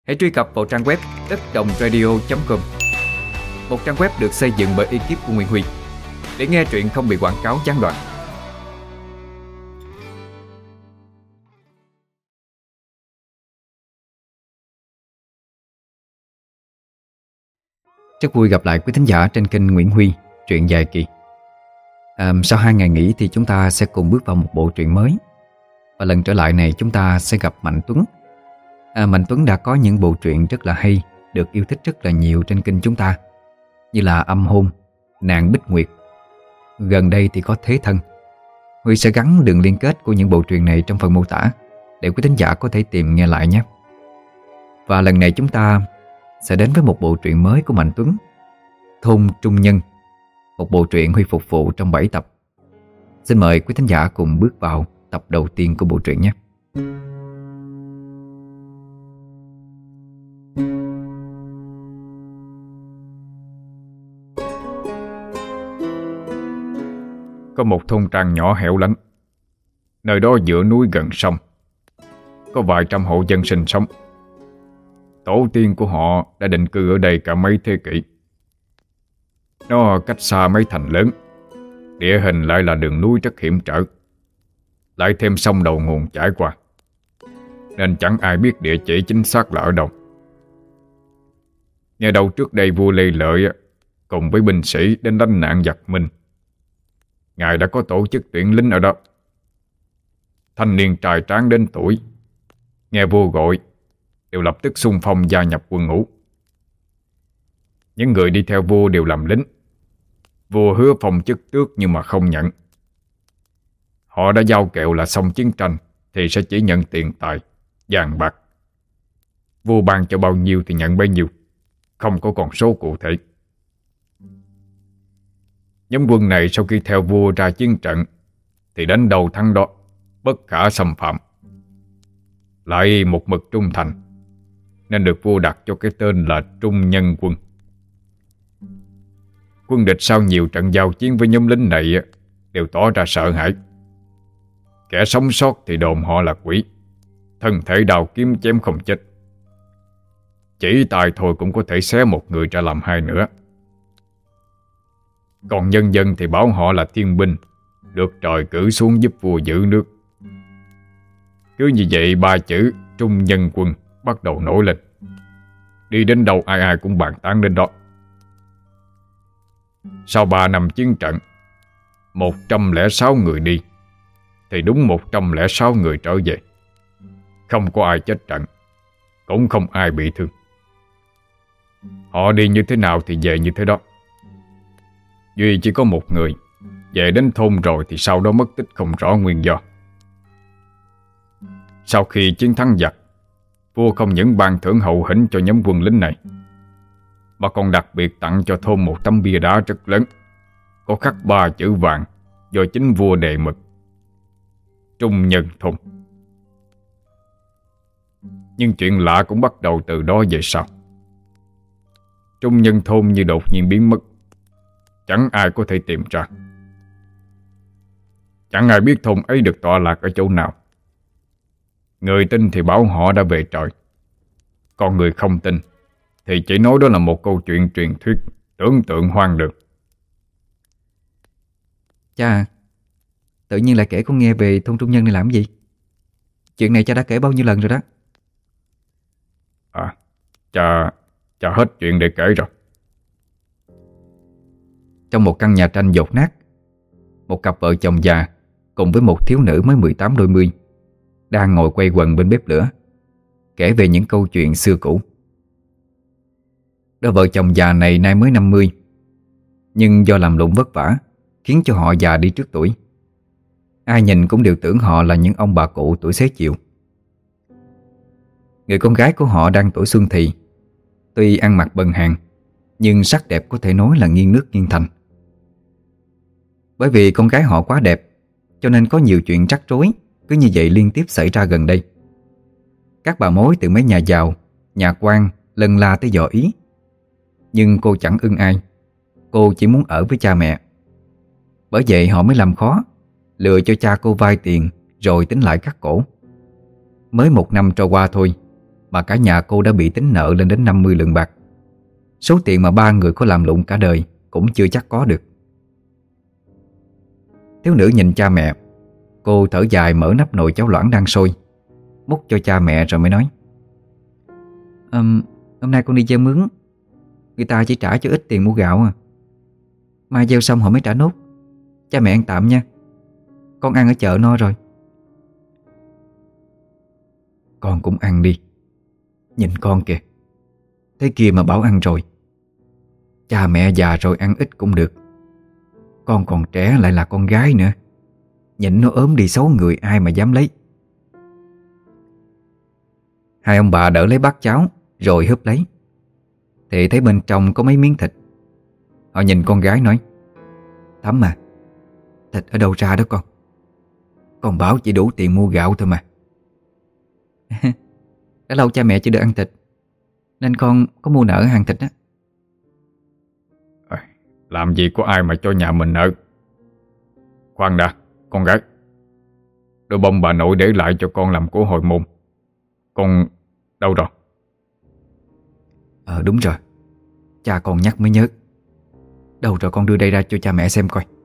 Hãy truy cập vào trang web đất.đồng radio.com, một trang web được xây dựng bởi ekip của Nguyễn Huy, để nghe truyện không bị quảng cáo gián đoạn. Rất vui gặp lại quý thính giả trên kênh Nguyễn Huy, truyện dài kỳ. Sau 2 ngày nghỉ thì chúng ta sẽ cùng bước vào một bộ truyện mới. Và lần trở lại này chúng ta sẽ gặp Mạnh Tuấn. Mạnh Tuấn đã có những bộ truyện rất là hay, được yêu thích rất là nhiều trên kênh chúng ta, như là Âm Hôn, Nàng Bích Nguyệt. Gần đây thì có Thế Thân. Huy sẽ gắn đường liên kết của những bộ truyện này trong phần mô tả, để quý thính giả có thể tìm nghe lại nhé. Và lần này chúng ta sẽ đến với một bộ truyện mới của Mạnh Tuấn, Thôn Trung Nhân, một bộ truyện Huy phục vụ trong 7 tập. Xin mời quý thính giả cùng bước vào tập đầu tiên của bộ truyện nhé. Có một thôn trang nhỏ hẻo lánh, nơi đó giữa núi gần sông, có vài trăm hộ dân sinh sống. Tổ tiên của họ đã định cư ở đây cả mấy thế kỷ. Nó cách xa mấy thành lớn, địa hình lại là đường núi rất hiểm trở, lại thêm sông đầu nguồn chảy qua, nên chẳng ai biết địa chỉ chính xác là ở đâu. Nghe đâu trước đây vua Lê Lợi cùng với binh sĩ đến đánh nạn giặc Minh. Ngài đã có tổ chức tuyển lính ở đó. Thanh niên trai tráng đến tuổi, nghe vua gọi đều lập tức xung phong gia nhập quân ngũ. Những người đi theo vua đều làm lính. Vua hứa phong chức tước nhưng mà không nhận. Họ đã giao kèo là xong chiến tranh thì sẽ chỉ nhận tiền tài, vàng bạc. Vua ban cho bao nhiêu thì nhận bấy nhiêu, không có con số cụ thể. Nhóm quân này sau khi theo vua ra chiến trận thì đánh đầu thắng đó, bất khả xâm phạm, lại một mực trung thành, nên được vua đặt cho cái tên là Trung Nhân Quân. Quân địch sau nhiều trận giao chiến với nhóm lính này đều tỏ ra sợ hãi. Kẻ sống sót thì đồn họ là quỷ, thân thể đào kiếm chém không chết. Chỉ tài thôi cũng có thể xé một người ra làm hai nữa. Còn nhân dân thì bảo họ là thiên binh, được trời cử xuống giúp vua giữ nước. Cứ như vậy 3 chữ Trung Nhân Quân bắt đầu nổi lên. Đi đến đâu ai ai cũng bàn tán đến đó. Sau 3 năm chiến trận, 106 người đi thì đúng 106 người trở về. Không có ai chết trận, cũng không ai bị thương. Họ đi như thế nào thì về như thế đó. Duy chỉ có một người về đến thôn rồi thì sau đó mất tích không rõ nguyên do. Sau khi chiến thắng giặc, vua không những ban thưởng hậu hĩnh cho nhóm quân lính này, mà còn đặc biệt tặng cho thôn một tấm bia đá rất lớn, có khắc 3 chữ vàng do chính vua đề mực: Trung Nhân Thôn. Nhưng chuyện lạ cũng bắt đầu từ đó về sau. Trung Nhân Thôn như đột nhiên biến mất, chẳng ai có thể tìm ra. Chẳng ai biết thôn ấy được tọa lạc ở chỗ nào. Người tin thì bảo họ đã về trời, còn người không tin thì chỉ nói đó là một câu chuyện truyền thuyết, tưởng tượng hoang đường. Cha, tự nhiên lại kể con nghe về thôn Trung Nhân này làm gì? Chuyện này cha đã kể bao nhiêu lần rồi đó. Cha hết chuyện để kể rồi. Trong một căn nhà tranh dột nát, một cặp vợ chồng già cùng với một thiếu nữ mới 18 đôi mươi đang ngồi quay quần bên bếp lửa, kể về những câu chuyện xưa cũ. Đôi vợ chồng già này nay mới 50, nhưng do làm lụng vất vả khiến cho họ già đi trước tuổi. Ai nhìn cũng đều tưởng họ là những ông bà cụ tuổi xế chiều. Người con gái của họ đang tuổi xuân thì, tuy ăn mặc bần hàn nhưng sắc đẹp có thể nói là nghiêng nước nghiêng thành. Bởi vì con gái họ quá đẹp, cho nên có nhiều chuyện rắc rối cứ như vậy liên tiếp xảy ra gần đây. Các bà mối từ mấy nhà giàu, nhà quan lần la tới dò ý. Nhưng cô chẳng ưng ai, cô chỉ muốn ở với cha mẹ. Bởi vậy họ mới làm khó, lừa cho cha cô vay tiền rồi tính lại cắt cổ. Mới 1 năm trôi qua thôi mà cả nhà cô đã bị tính nợ lên đến 50 lượng bạc. Số tiền mà ba người có làm lụng cả đời cũng chưa chắc có được. Thiếu nữ nhìn cha mẹ. Cô thở dài mở nắp nồi cháo loãng đang sôi, múc cho cha mẹ rồi mới nói: Hôm nay con đi gieo mướn, người ta chỉ trả cho ít tiền mua gạo à. Mai gieo xong họ mới trả nốt. Cha mẹ ăn tạm nha, con ăn ở chợ no rồi. Con cũng ăn đi. Nhìn con kìa, thế kia mà bảo ăn rồi. Cha mẹ già rồi ăn ít cũng được. Con còn trẻ lại là con gái nữa, nhìn nó ốm đi xấu người ai mà dám lấy. Hai ông bà đỡ lấy bát cháo rồi húp lấy, thì thấy bên trong có mấy miếng thịt. Họ nhìn con gái nói: Thắm à, thịt ở đâu ra đó con? Con bảo chỉ đủ tiền mua gạo thôi mà. Đã lâu cha mẹ chưa được ăn thịt, nên con có mua nợ hàng thịt á. Làm gì có ai mà cho nhà mình nợ. Khoan đã, con gái. Đôi bông bà nội để lại cho con làm của hồi môn, con đâu rồi? Đúng rồi, cha con nhắc mới nhớ. Đâu rồi, con đưa đây ra cho cha mẹ xem coi.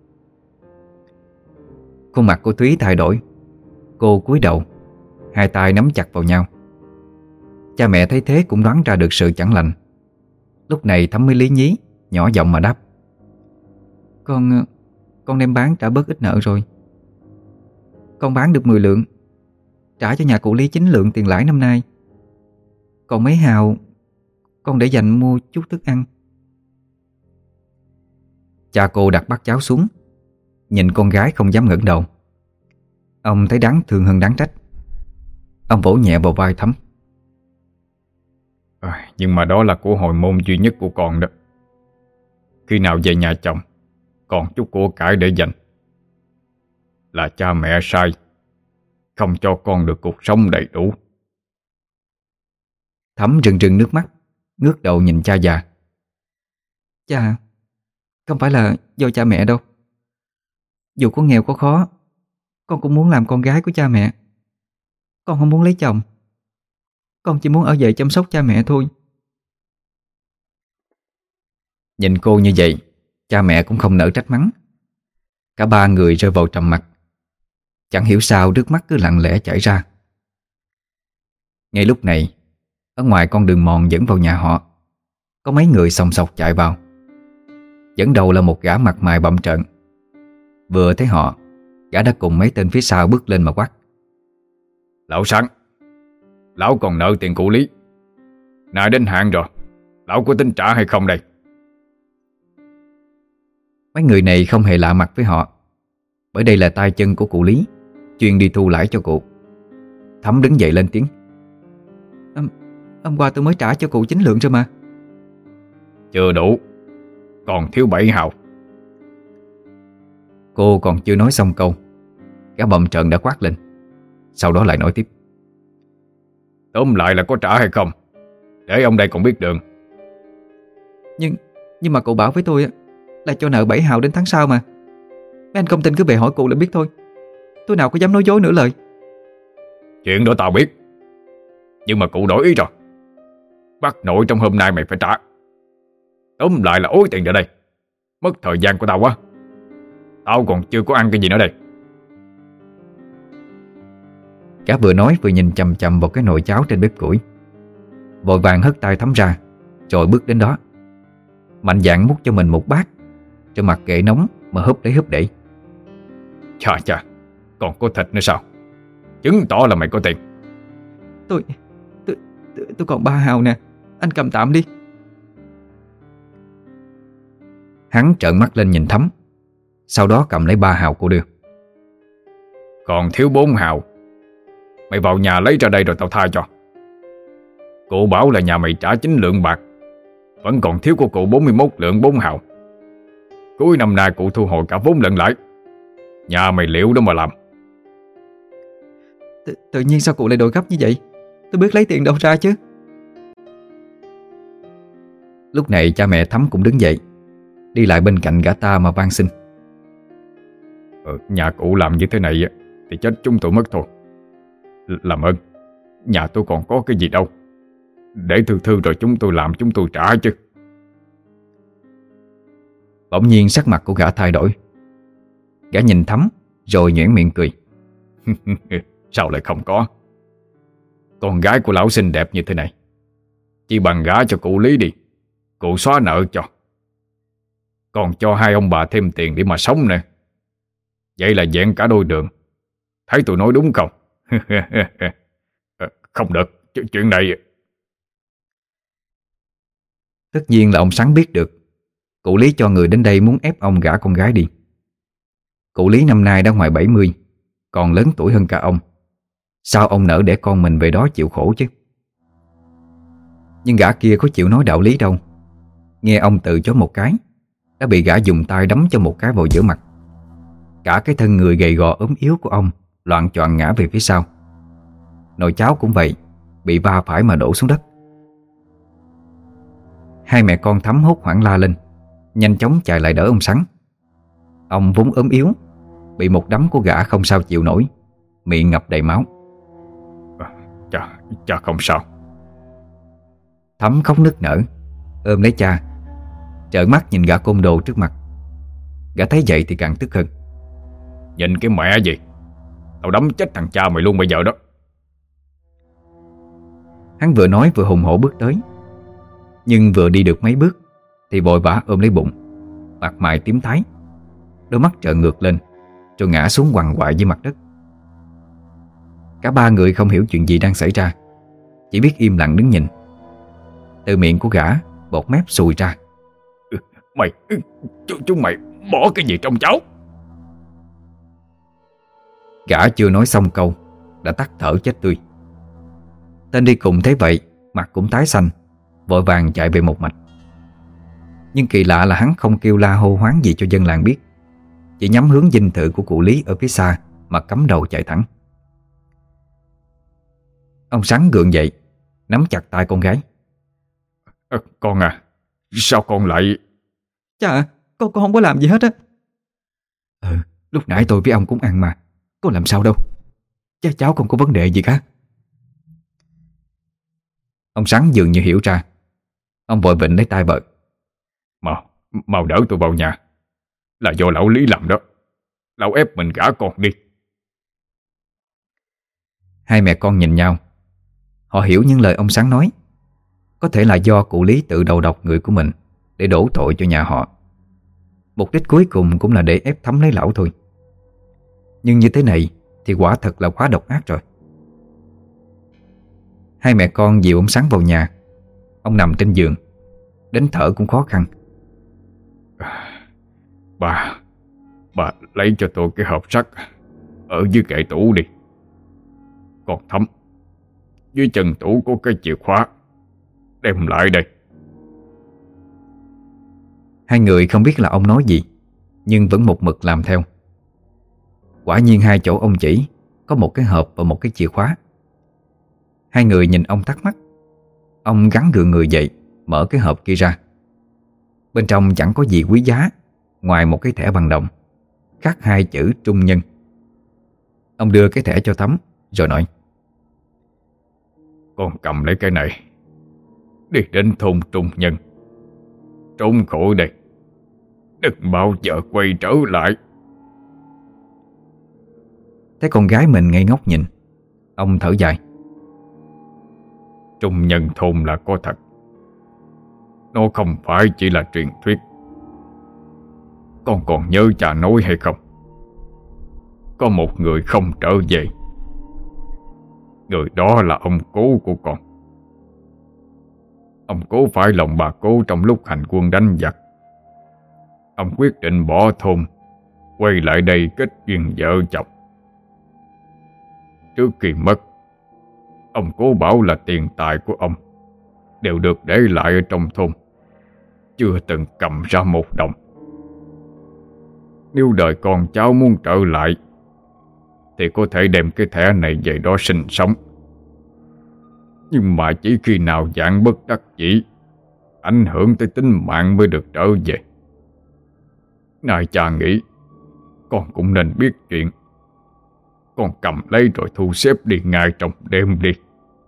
Khuôn mặt của Thúy thay đổi. Cô cúi đầu, hai tay nắm chặt vào nhau. Cha mẹ thấy thế cũng đoán ra được sự chẳng lành. Lúc này Thắm mới lý nhí, nhỏ giọng mà đáp: Con đem bán trả bớt ít nợ rồi. Con bán được 10 lượng, trả cho nhà cụ Lý 9 lượng tiền lãi năm nay. Còn mấy hào con để dành mua chút thức ăn. Cha cô đặt bát cháo xuống, nhìn con gái không dám ngẩng đầu. Ông thấy đáng thương hơn đáng trách. Ông vỗ nhẹ vào vai Thắm: Nhưng mà đó là của hồi môn duy nhất của con đó. Khi nào về nhà chồng còn chút của cải để dành. Là cha mẹ sai, không cho con được cuộc sống đầy đủ. Thắm rưng rưng nước mắt, ngước đầu nhìn cha già. Cha, không phải là do cha mẹ đâu. Dù có nghèo có khó, con cũng muốn làm con gái của cha mẹ. Con không muốn lấy chồng. Con chỉ muốn ở vậy chăm sóc cha mẹ thôi. Nhìn cô như vậy, cha mẹ cũng không nỡ trách mắng. Cả ba người rơi vào trầm mặc. Chẳng hiểu sao nước mắt cứ lặng lẽ chảy ra. Ngay lúc này, ở ngoài con đường mòn dẫn vào nhà họ, có mấy người xòng xọc chạy vào. Dẫn đầu là một gã mặt mày bặm trợn. Vừa thấy họ, gã đã cùng mấy tên phía sau bước lên mà quát: Lão Sáng, lão còn nợ tiền cụ Lý. Nay đến hạn rồi, lão có tính trả hay không đây? Mấy người này không hề lạ mặt với họ, bởi đây là tay chân của cụ Lý, chuyên đi thu lãi cho cụ. Thắm đứng dậy lên tiếng: Hôm qua tôi mới trả cho cụ 9 lượng rồi mà. Chưa đủ, còn thiếu 7 hào. Cô còn chưa nói xong câu, gã bầm trợn đã quát lên. Sau đó lại nói tiếp: Tóm lại là có trả hay không, để ông đây còn biết đường. Nhưng mà cụ bảo với tôi là cho nợ 7 hào đến tháng sau mà. Mấy anh không tin cứ về hỏi cụ là biết thôi. Tôi nào có dám nói dối nửa lời. Chuyện đó tao biết, nhưng mà cụ đổi ý rồi. Bắt nội trong hôm nay mày phải trả. Tóm lại là ối tiền ra đây. Mất thời gian của tao quá. Tao còn chưa có ăn cái gì nữa đây. Gã vừa nói vừa nhìn chằm chằm vào cái nồi cháo trên bếp củi, vội vàng hất tay Thắm ra, rồi bước đến đó, mạnh dạn múc cho mình một bát, rồi mặc kệ nóng mà húp lấy húp để. Chà chà, còn có thịt nữa sao? Chứng tỏ là mày có tiền. Tôi còn 3 hào nè, anh cầm tạm đi. Hắn trợn mắt lên nhìn Thắm, sau đó cầm lấy 3 hào cô đưa. Còn thiếu 4 hào. Mày vào nhà lấy ra đây rồi tao tha cho. Cụ bảo là nhà mày trả 9 lượng bạc, vẫn còn thiếu của cụ 41 lượng 4 hào. Cuối năm nay cụ thu hồi cả vốn lẫn lãi. Nhà mày liệu đó mà làm. Tự nhiên sao cụ lại đổi gấp như vậy? Tôi biết lấy tiền đâu ra chứ. Lúc này cha mẹ Thắm cũng đứng dậy, đi lại bên cạnh gã ta mà van xin: Nhà cụ làm như thế này thì chết chúng tôi mất thôi. Làm ơn Nhà tôi còn có cái gì đâu. Để thư thư rồi chúng tôi làm, chúng tôi trả chứ. Bỗng nhiên sắc mặt của gã thay đổi. Gã nhìn Thắm rồi nhoẻn miệng cười. Sao lại không có? Con gái của lão xinh đẹp như thế này, chỉ bằng gả cho cụ Lý đi, cụ xóa nợ cho. Còn cho hai ông bà thêm tiền để mà sống nè. Vậy là vẹn cả đôi đường. Thấy tôi nói đúng không? Không được, chuyện này... Tất nhiên là ông Sắn biết được cụ Lý cho người đến đây muốn ép ông gả con gái đi. Cụ Lý năm nay đã ngoài 70, còn lớn tuổi hơn cả ông. Sao ông nỡ để con mình về đó chịu khổ chứ? Nhưng gã kia có chịu nói đạo lý đâu. Nghe ông từ chối một cái, đã bị gã dùng tay đấm cho một cái vào giữa mặt. Cả cái thân người gầy gò ốm yếu của ông loạng choạng ngã về phía sau. Nồi cháo cũng vậy, bị va phải mà đổ xuống đất. Hai mẹ con Thắm hốt hoảng la lên, nhanh chóng chạy lại đỡ ông Sắn. Ông vốn ốm yếu, bị một đấm của gã không sao chịu nổi, miệng ngập đầy máu. Cha không sao. Thắm khóc nức nở, ôm lấy cha, trợn mắt nhìn gã côn đồ trước mặt. Gã thấy vậy thì càng tức hơn. Nhìn cái mẹ gì, tao đấm chết thằng cha mày luôn bây giờ đó. Hắn vừa nói vừa hùng hổ bước tới. Nhưng vừa đi được mấy bước thì vội vã ôm lấy bụng, mặt mày tím tái, đôi mắt trợn ngược lên, rồi ngã xuống quằn quại dưới mặt đất. Cả ba người không hiểu chuyện gì đang xảy ra, chỉ biết im lặng đứng nhìn. Từ miệng của gã bọt mép sùi ra. Mày, chúng mày bỏ cái gì trong cháo? Gã chưa nói xong câu đã tắt thở chết tươi. Tên đi cùng thấy vậy, mặt cũng tái xanh, vội vàng chạy về một mạch. Nhưng kỳ lạ là hắn không kêu la hô hoáng gì cho dân làng biết, chỉ nhắm hướng dinh thự của cụ Lý ở phía xa mà cắm đầu chạy thẳng. Ông Sắn gượng dậy, nắm chặt tay con gái. Con à, sao con lại... Cha, con không có làm gì hết á. Lúc nãy tôi với ông cũng ăn mà, có làm sao đâu. Cháu không có vấn đề gì cả. Ông Sắn dường như hiểu ra. Ông vội vịnh lấy tay vợ. Mau đỡ tôi vào nhà. Là do lão Lý làm đó. Lão ép mình gả con đi. Hai mẹ con nhìn nhau. Họ hiểu những lời ông Sắn nói. Có thể là do cụ Lý tự đầu độc người của mình để đổ tội cho nhà họ. Mục đích cuối cùng cũng là để ép Thắm lấy lão thôi. Nhưng như thế này thì quả thật là quá độc ác rồi. Hai mẹ con dìu ông Sắn vào nhà. Ông nằm trên giường, đến thở cũng khó khăn. Bà lấy cho tôi cái hộp sắt ở dưới kệ tủ đi. Còn Thắm, dưới chân tủ có cái chìa khóa, đem lại đây. Hai người không biết là ông nói gì, nhưng vẫn một mực làm theo. Quả nhiên hai chỗ ông chỉ có một cái hộp và một cái chìa khóa. Hai người nhìn ông thắc mắc. Ông gắng gượng người dậy, mở cái hộp kia ra. Bên trong chẳng có gì quý giá ngoài một cái thẻ bằng đồng khắc hai chữ Trung Nhân. Ông đưa cái thẻ cho Thắm rồi nói: Con cầm lấy cái này, đi đến thôn Trung Nhân, trốn khỏi đây, đừng bao giờ quay trở lại. Thấy con gái mình ngây ngốc nhìn, ông thở dài. Trung Nhân thôn là có thật. Nó không phải chỉ là truyền thuyết. Con còn nhớ cha nói hay không? Có một người không trở về. Người đó là ông cố của con. Ông cố phải lòng bà cố trong lúc hành quân đánh giặc. Ông quyết định bỏ thôn, quay lại đây kết duyên vợ chồng. Trước khi mất, ông cố bảo là tiền tài của ông đều được để lại ở trong thôn, chưa từng cầm ra một đồng. Nếu đời con cháu muốn trở lại thì có thể đem cái thẻ này về đó sinh sống. Nhưng mà chỉ khi nào dạng bất đắc dĩ, ảnh hưởng tới tính mạng mới được trở về. Nay cha nghĩ con cũng nên biết chuyện. Con cầm lấy rồi thu xếp đi ngay trong đêm đi.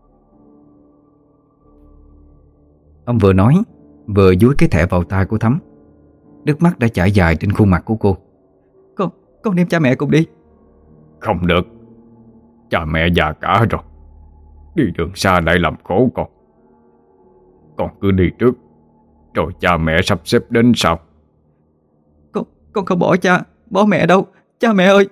Ông vừa nói vừa dúi cái thẻ vào tai của Thắm. Nước mắt đã chảy dài trên khuôn mặt của cô. Con đem cha mẹ cùng đi. Không được. Cha mẹ già cả rồi, đi đường xa lại làm khổ con. Con cứ đi trước, rồi cha mẹ sắp xếp đến sau. Con không bỏ mẹ đâu. Cha mẹ ơi.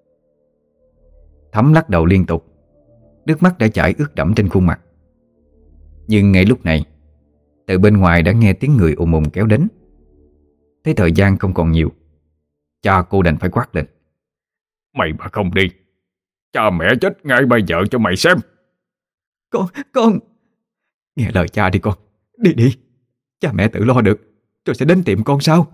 Thắm lắc đầu liên tục. Nước mắt đã chảy ướt đẫm trên khuôn mặt. Nhưng ngay lúc này, từ bên ngoài đã nghe tiếng người ùm ùm kéo đến. Thấy thời gian không còn nhiều, cha cô đành phải quát lên. Mày mà không đi, cha mẹ chết ngay bây giờ cho mày xem. Con nghe lời cha đi con. Đi. Cha mẹ tự lo được, rồi sẽ đến tìm con sau.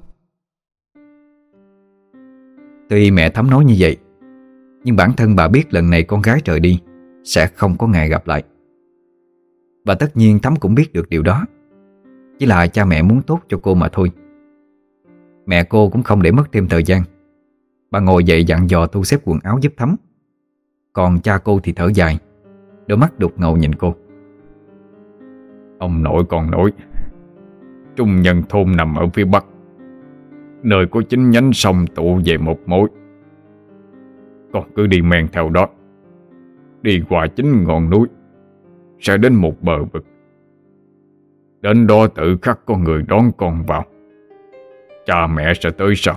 Tuy mẹ Thắm nói như vậy, nhưng bản thân bà biết lần này con gái rời đi sẽ không có ngày gặp lại. Và tất nhiên Thắm cũng biết được điều đó. Chỉ là cha mẹ muốn tốt cho cô mà thôi. Mẹ cô cũng không để mất thêm thời gian. Bà ngồi dậy dặn dò thu xếp quần áo giúp Thắm. Còn cha cô thì thở dài, đôi mắt đục ngầu nhìn cô. Ông nội còn nội, Trung Nhân thôn nằm ở phía bắc, nơi có 9 nhánh sông tụ về một mối. Con cứ đi men theo đó, đi qua 9 ngọn núi, sẽ đến một bờ vực. Đến đó tự khắc có người đón con vào. Cha mẹ sẽ tới sau.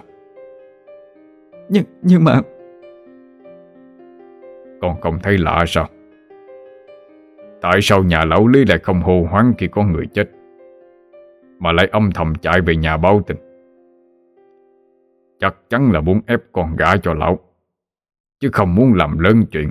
Nhưng mà con không thấy lạ sao? Tại sao nhà lão Lý lại không hô hoáng khi có người chết, mà lại âm thầm chạy về nhà báo tin? Chắc chắn là muốn ép con gả cho lão, chứ không muốn làm lớn chuyện.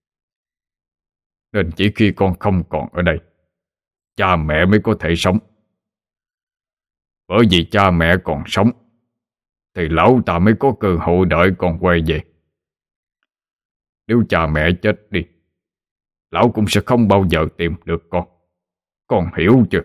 Nên chỉ khi con không còn ở đây, cha mẹ mới có thể sống. Bởi vì cha mẹ còn sống thì lão ta mới có cơ hội đợi con quay về. Nếu cha mẹ chết đi, lão cũng sẽ không bao giờ tìm được con. Con hiểu chưa?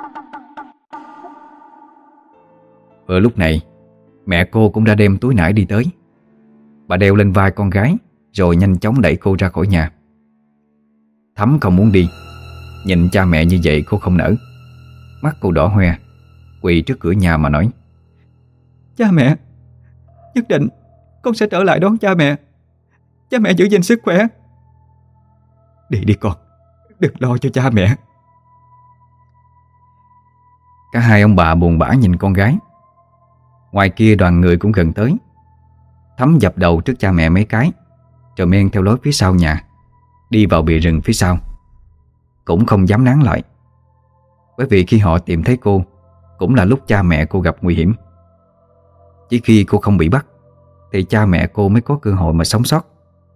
Vừa lúc này, mẹ cô cũng đã đem túi nải đi tới. Bà đeo lên vai con gái, rồi nhanh chóng đẩy cô ra khỏi nhà. Thắm không muốn đi. Nhìn cha mẹ như vậy cô không nỡ. Mắt cô đỏ hoe, quỳ trước cửa nhà mà nói: cha mẹ, nhất định con sẽ trở lại đón cha mẹ. Cha mẹ giữ gìn sức khỏe. Đi con, đừng lo cho cha mẹ. Cả hai ông bà buồn bã nhìn con gái. Ngoài kia đoàn người cũng gần tới. Thắm dập đầu trước cha mẹ mấy cái, rồi men theo lối phía sau nhà, đi vào bìa rừng phía sau. Cũng không dám nán lại, bởi vì khi họ tìm thấy cô cũng là lúc cha mẹ cô gặp nguy hiểm. Chỉ khi cô không bị bắt thì cha mẹ cô mới có cơ hội mà sống sót.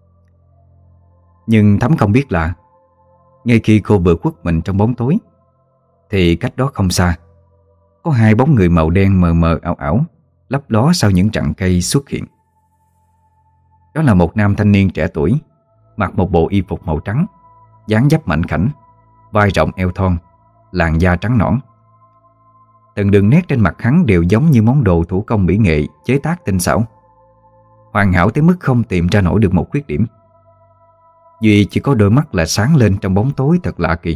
Nhưng Thắm không biết là ngay khi cô vừa khuất mình trong bóng tối, thì cách đó không xa có hai bóng người màu đen mờ mờ ảo ảo lấp ló sau những rặng cây xuất hiện. Đó là một nam thanh niên trẻ tuổi, mặc một bộ y phục màu trắng, dáng dấp mảnh khảnh, vai rộng eo thon, làn da trắng nõn. Từng đường nét trên mặt hắn đều giống như món đồ thủ công mỹ nghệ chế tác tinh xảo, hoàn hảo tới mức không tìm ra nổi được một khuyết điểm. Duy chỉ có đôi mắt là sáng lên trong bóng tối thật lạ kỳ.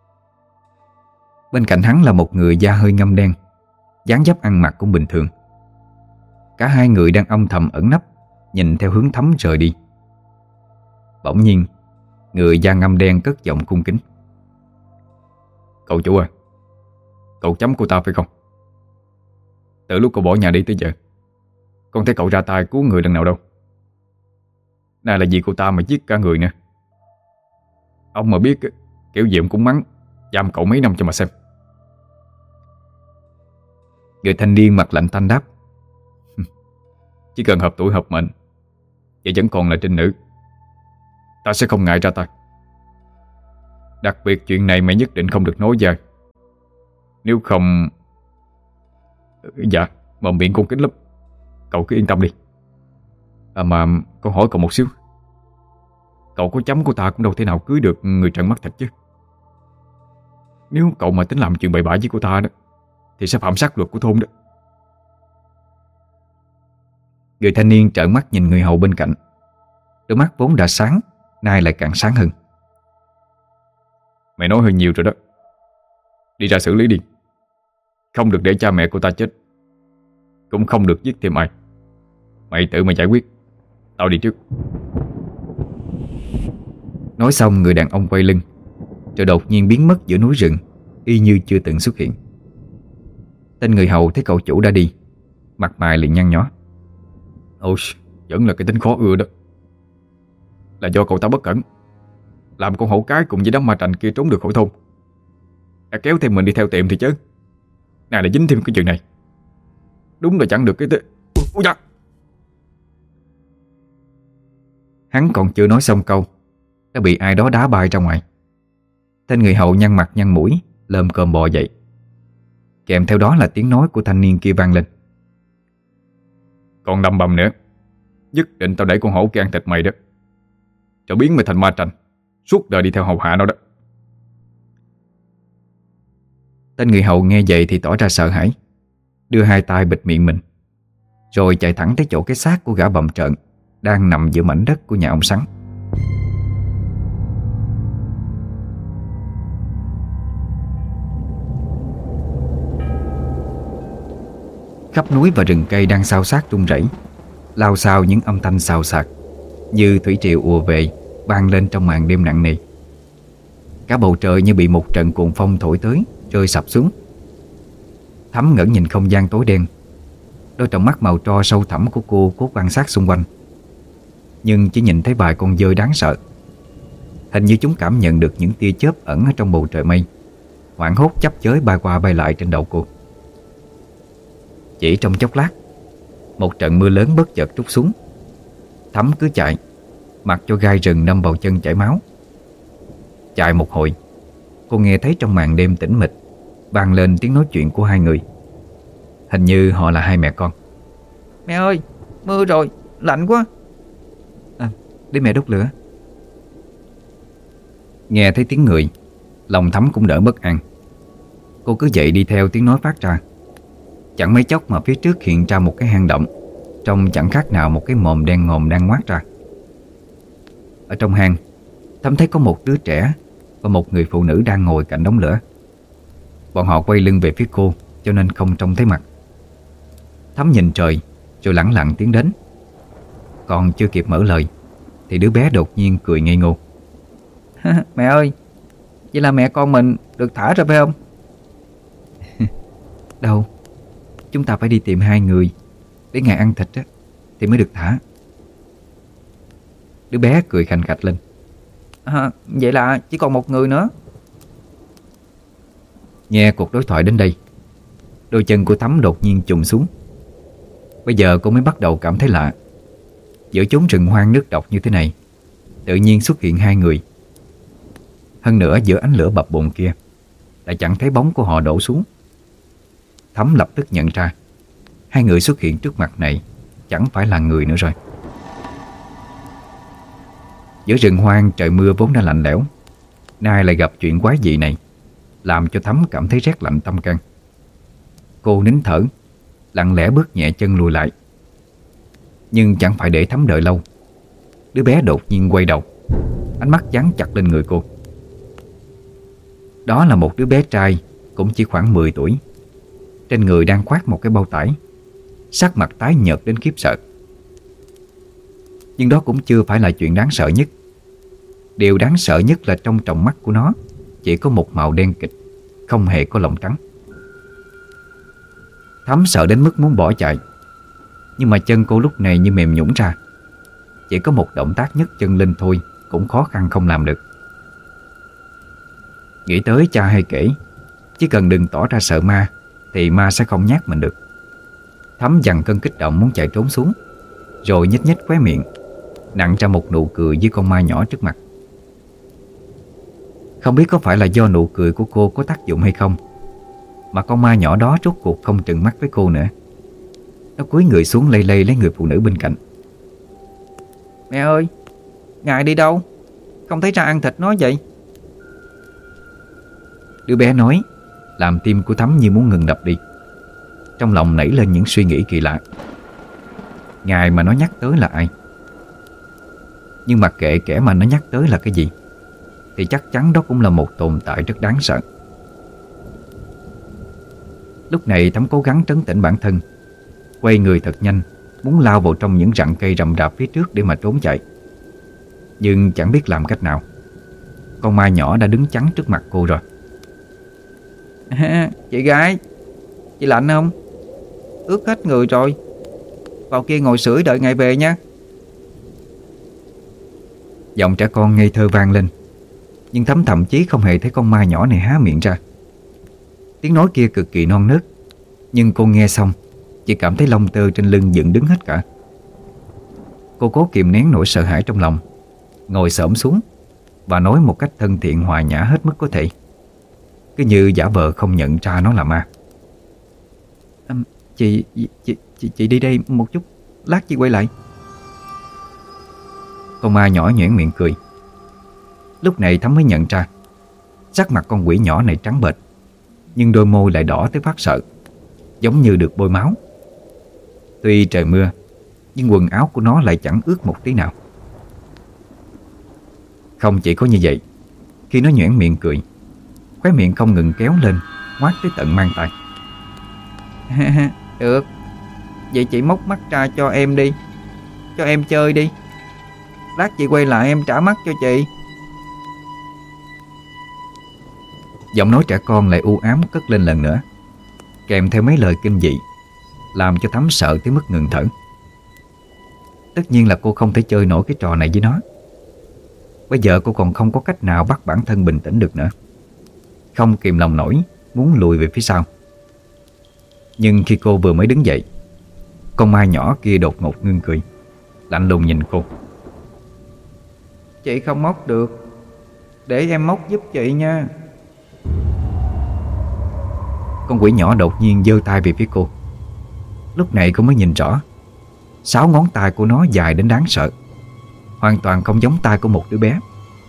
Bên cạnh hắn là một người da hơi ngăm đen, dáng dấp ăn mặc cũng bình thường. Cả hai người đang âm thầm ẩn nấp, nhìn theo hướng Thắm rời đi. Bỗng nhiên, người da ngăm đen cất giọng cung kính: Cậu chủ à, cậu chấm cô ta phải không? Từ lúc cậu bỏ nhà đi tới giờ, con thấy cậu ra tay cứu người lần nào đâu. Này là vì cô ta mà giết cả người nữa. Ông mà biết, kiểu gì cũng mắng giam cậu mấy năm cho mà xem. Người thanh niên mặt lạnh tanh đáp: Chỉ cần hợp tuổi hợp mệnh, vậy vẫn còn là trinh nữ, ta sẽ không ngại ra tay. Đặc biệt chuyện này mày nhất định không được nói ra. Nếu không... Dạ, mồm miệng con kín lắm, cậu cứ yên tâm đi. Mà con hỏi cậu một xíu, cậu có chấm của ta cũng đâu thể nào cưới được người trần mắt thịt chứ. Nếu cậu mà tính làm chuyện bậy bạ với cô ta đó, thì sẽ phạm sát luật của thôn đó. Người thanh niên trợn mắt nhìn người hầu bên cạnh. Đôi mắt vốn đã sáng, nay lại càng sáng hơn. Mày nói hơi nhiều rồi đó. Đi ra xử lý đi. Không được để cha mẹ của ta chết, cũng không được giết thêm ai. Mày tự mà giải quyết. Tao đi trước. Nói xong người đàn ông quay lưng, rồi đột nhiên biến mất giữa núi rừng, y như chưa từng xuất hiện. Tên người hầu thấy cậu chủ đã đi, mặt mày liền nhăn nhó. Ôi, vẫn là cái tính khó ưa đó. Là do cậu ta bất cẩn, làm con hổ cái cùng với đám ma trành kia trốn được khỏi thôn. Đã kéo thêm mình đi theo tiệm thì chứ. Này lại dính thêm cái chuyện này. Đúng là chẳng được cái Ôi da! Hắn còn chưa nói xong câu đã bị ai đó đá bay ra ngoài. Tên người hầu nhăn mặt nhăn mũi, lơm cơm bò dậy. Kèm theo đó là tiếng nói của thanh niên kia vang lên. Còn đầm bầm nữa, nhất định tao đẩy con hổ kia ăn thịt mày đó, cho biến mày thành ma trành, suốt đời đi theo hầu hạ nó đó. Tên người hầu nghe vậy thì tỏ ra sợ hãi, đưa hai tay bịt miệng mình, rồi chạy thẳng tới chỗ cái xác của gã bầm trợn đang nằm giữa mảnh đất của nhà ông Sắn. Khắp núi và rừng cây đang xao xát rung rẩy, lao xao những âm thanh xào xạc như thủy triều ùa về, vang lên trong màn đêm nặng nề. Cả bầu trời như bị một trận cuồng phong thổi tới, rơi sập xuống. Thắm ngẩng nhìn không gian tối đen. Đôi tròng mắt màu tro sâu thẳm của cô cố quan sát xung quanh, nhưng chỉ nhìn thấy vài con dơi đáng sợ. Hình như chúng cảm nhận được những tia chớp ẩn ở trong bầu trời mây, hoảng hốt chắp chới bay qua bay lại trên đầu cô. Chỉ trong chốc lát, một trận mưa lớn bất chợt trút xuống. Thắm cứ chạy, mặc cho gai rừng đâm vào chân chảy máu. Chạy một hồi, cô nghe thấy trong màn đêm tĩnh mịch vang lên tiếng nói chuyện của hai người. Hình như họ là hai mẹ con. Mẹ ơi, mưa rồi, lạnh quá. Để mẹ đốt lửa. Nghe thấy tiếng người, lòng Thắm cũng đỡ bất an. Cô cứ dậy đi theo tiếng nói phát ra. Chẳng mấy chốc mà phía trước hiện ra một cái hang động, trông chẳng khác nào một cái mồm đen ngòm đang ngoác ra. Ở trong hang, Thắm thấy có một đứa trẻ và một người phụ nữ đang ngồi cạnh đống lửa. Bọn họ quay lưng về phía cô, cho nên không trông thấy mặt. Thắm nhìn trời rồi lẳng lặng tiến đến. Còn chưa kịp mở lời thì đứa bé đột nhiên cười ngây ngô. Mẹ ơi, vậy là mẹ con mình được thả ra phải không? Đâu, chúng ta phải đi tìm hai người để ngày ăn thịt á, thì mới được thả. Đứa bé cười khành khạch lên. Vậy là chỉ còn một người nữa. Nghe cuộc đối thoại đến đây, đôi chân của Thắm đột nhiên chùng xuống. Bây giờ cô mới bắt đầu cảm thấy lạ. Giữa chốn rừng hoang nước độc như thế này, tự nhiên xuất hiện hai người. Hơn nữa giữa ánh lửa bập bùng kia lại chẳng thấy bóng của họ đổ xuống. Thắm lập tức nhận ra hai người xuất hiện trước mặt này chẳng phải là người nữa rồi. Giữa rừng hoang trời mưa vốn đã lạnh lẽo, nay lại gặp chuyện quái dị này, làm cho Thắm cảm thấy rét lạnh tâm can. Cô nín thở, lặng lẽ bước nhẹ chân lùi lại. Nhưng chẳng phải để Thắm đợi lâu. Đứa bé đột nhiên quay đầu, ánh mắt dán chặt lên người cô. Đó là một đứa bé trai cũng chỉ khoảng 10 tuổi. Trên người đang khoác một cái bao tải, sắc mặt tái nhợt đến khiếp sợ. Nhưng đó cũng chưa phải là chuyện đáng sợ nhất. Điều đáng sợ nhất là trong tròng mắt của nó chỉ có một màu đen kịt, không hề có lông trắng. Thắm sợ đến mức muốn bỏ chạy, nhưng mà chân cô lúc này như mềm nhũn ra. Chỉ có một động tác nhấc chân lên thôi cũng khó khăn không làm được. Nghĩ tới cha hay kể, chỉ cần đừng tỏ ra sợ ma thì ma sẽ không nhát mình được. Thắm dằn cơn kích động muốn chạy trốn xuống, rồi nhếch nhếch khóe miệng, nặn ra một nụ cười với con ma nhỏ trước mặt. Không biết có phải là do nụ cười của cô có tác dụng hay không, mà con ma nhỏ đó rốt cuộc không trừng mắt với cô nữa. Nó cúi người xuống lay lay lấy người phụ nữ bên cạnh. Mẹ ơi, ngài đi đâu? Không thấy ra ăn thịt nó vậy? Đứa bé nói làm tim của Thắm như muốn ngừng đập đi. Trong lòng nảy lên những suy nghĩ kỳ lạ. Ngài mà nó nhắc tới là ai? Nhưng mặc kệ kẻ mà nó nhắc tới là cái gì, thì chắc chắn đó cũng là một tồn tại rất đáng sợ. Lúc này Thắm cố gắng trấn tĩnh bản thân, quay người thật nhanh, muốn lao vào trong những rặng cây rậm rạp phía trước để mà trốn chạy. Nhưng chẳng biết làm cách nào. Con ma nhỏ đã đứng chắn trước mặt cô rồi. Chị gái, chị lạnh không? Ướt hết người rồi. Vào kia ngồi sưởi đợi ngày về nha. Giọng trẻ con ngây thơ vang lên. Nhưng Thắm thậm chí không hề thấy con ma nhỏ này há miệng ra. Tiếng nói kia cực kỳ non nớt, nhưng cô nghe xong chỉ cảm thấy lông tơ trên lưng dựng đứng hết cả. Cô cố kìm nén nỗi sợ hãi trong lòng, ngồi xổm xuống và nói một cách thân thiện hòa nhã hết mức có thể, cứ như giả vờ không nhận ra nó là ma. Chị đi đây một chút, lát chị quay lại. Con ma nhỏ nhoẻn miệng cười. Lúc này Thắm mới nhận ra sắc mặt con quỷ nhỏ này trắng bệch, nhưng đôi môi lại đỏ tới phát sợ, giống như được bôi máu. Tuy trời mưa, nhưng quần áo của nó lại chẳng ướt một tí nào. Không chỉ có như vậy, khi nó nhoẻn miệng cười, khóe miệng không ngừng kéo lên, ngoác tới tận mang tay. Được, vậy chị móc mắt ra cho em đi, cho em chơi đi. Lát chị quay lại em trả mắt cho chị. Giọng nói trẻ con lại u ám cất lên lần nữa, kèm theo mấy lời kinh dị, làm cho Thắm sợ tới mức ngừng thở. Tất nhiên là cô không thể chơi nổi cái trò này với nó. Bây giờ cô còn không có cách nào bắt bản thân bình tĩnh được nữa. Không kìm lòng nổi, muốn lùi về phía sau. Nhưng khi cô vừa mới đứng dậy, con ma nhỏ kia đột ngột ngưng cười, lạnh lùng nhìn cô. Chị không móc được, để em móc giúp chị nha. Con quỷ nhỏ đột nhiên giơ tay về phía cô. Lúc này cô mới nhìn rõ, 6 ngón tay của nó dài đến đáng sợ, hoàn toàn không giống tay của một đứa bé.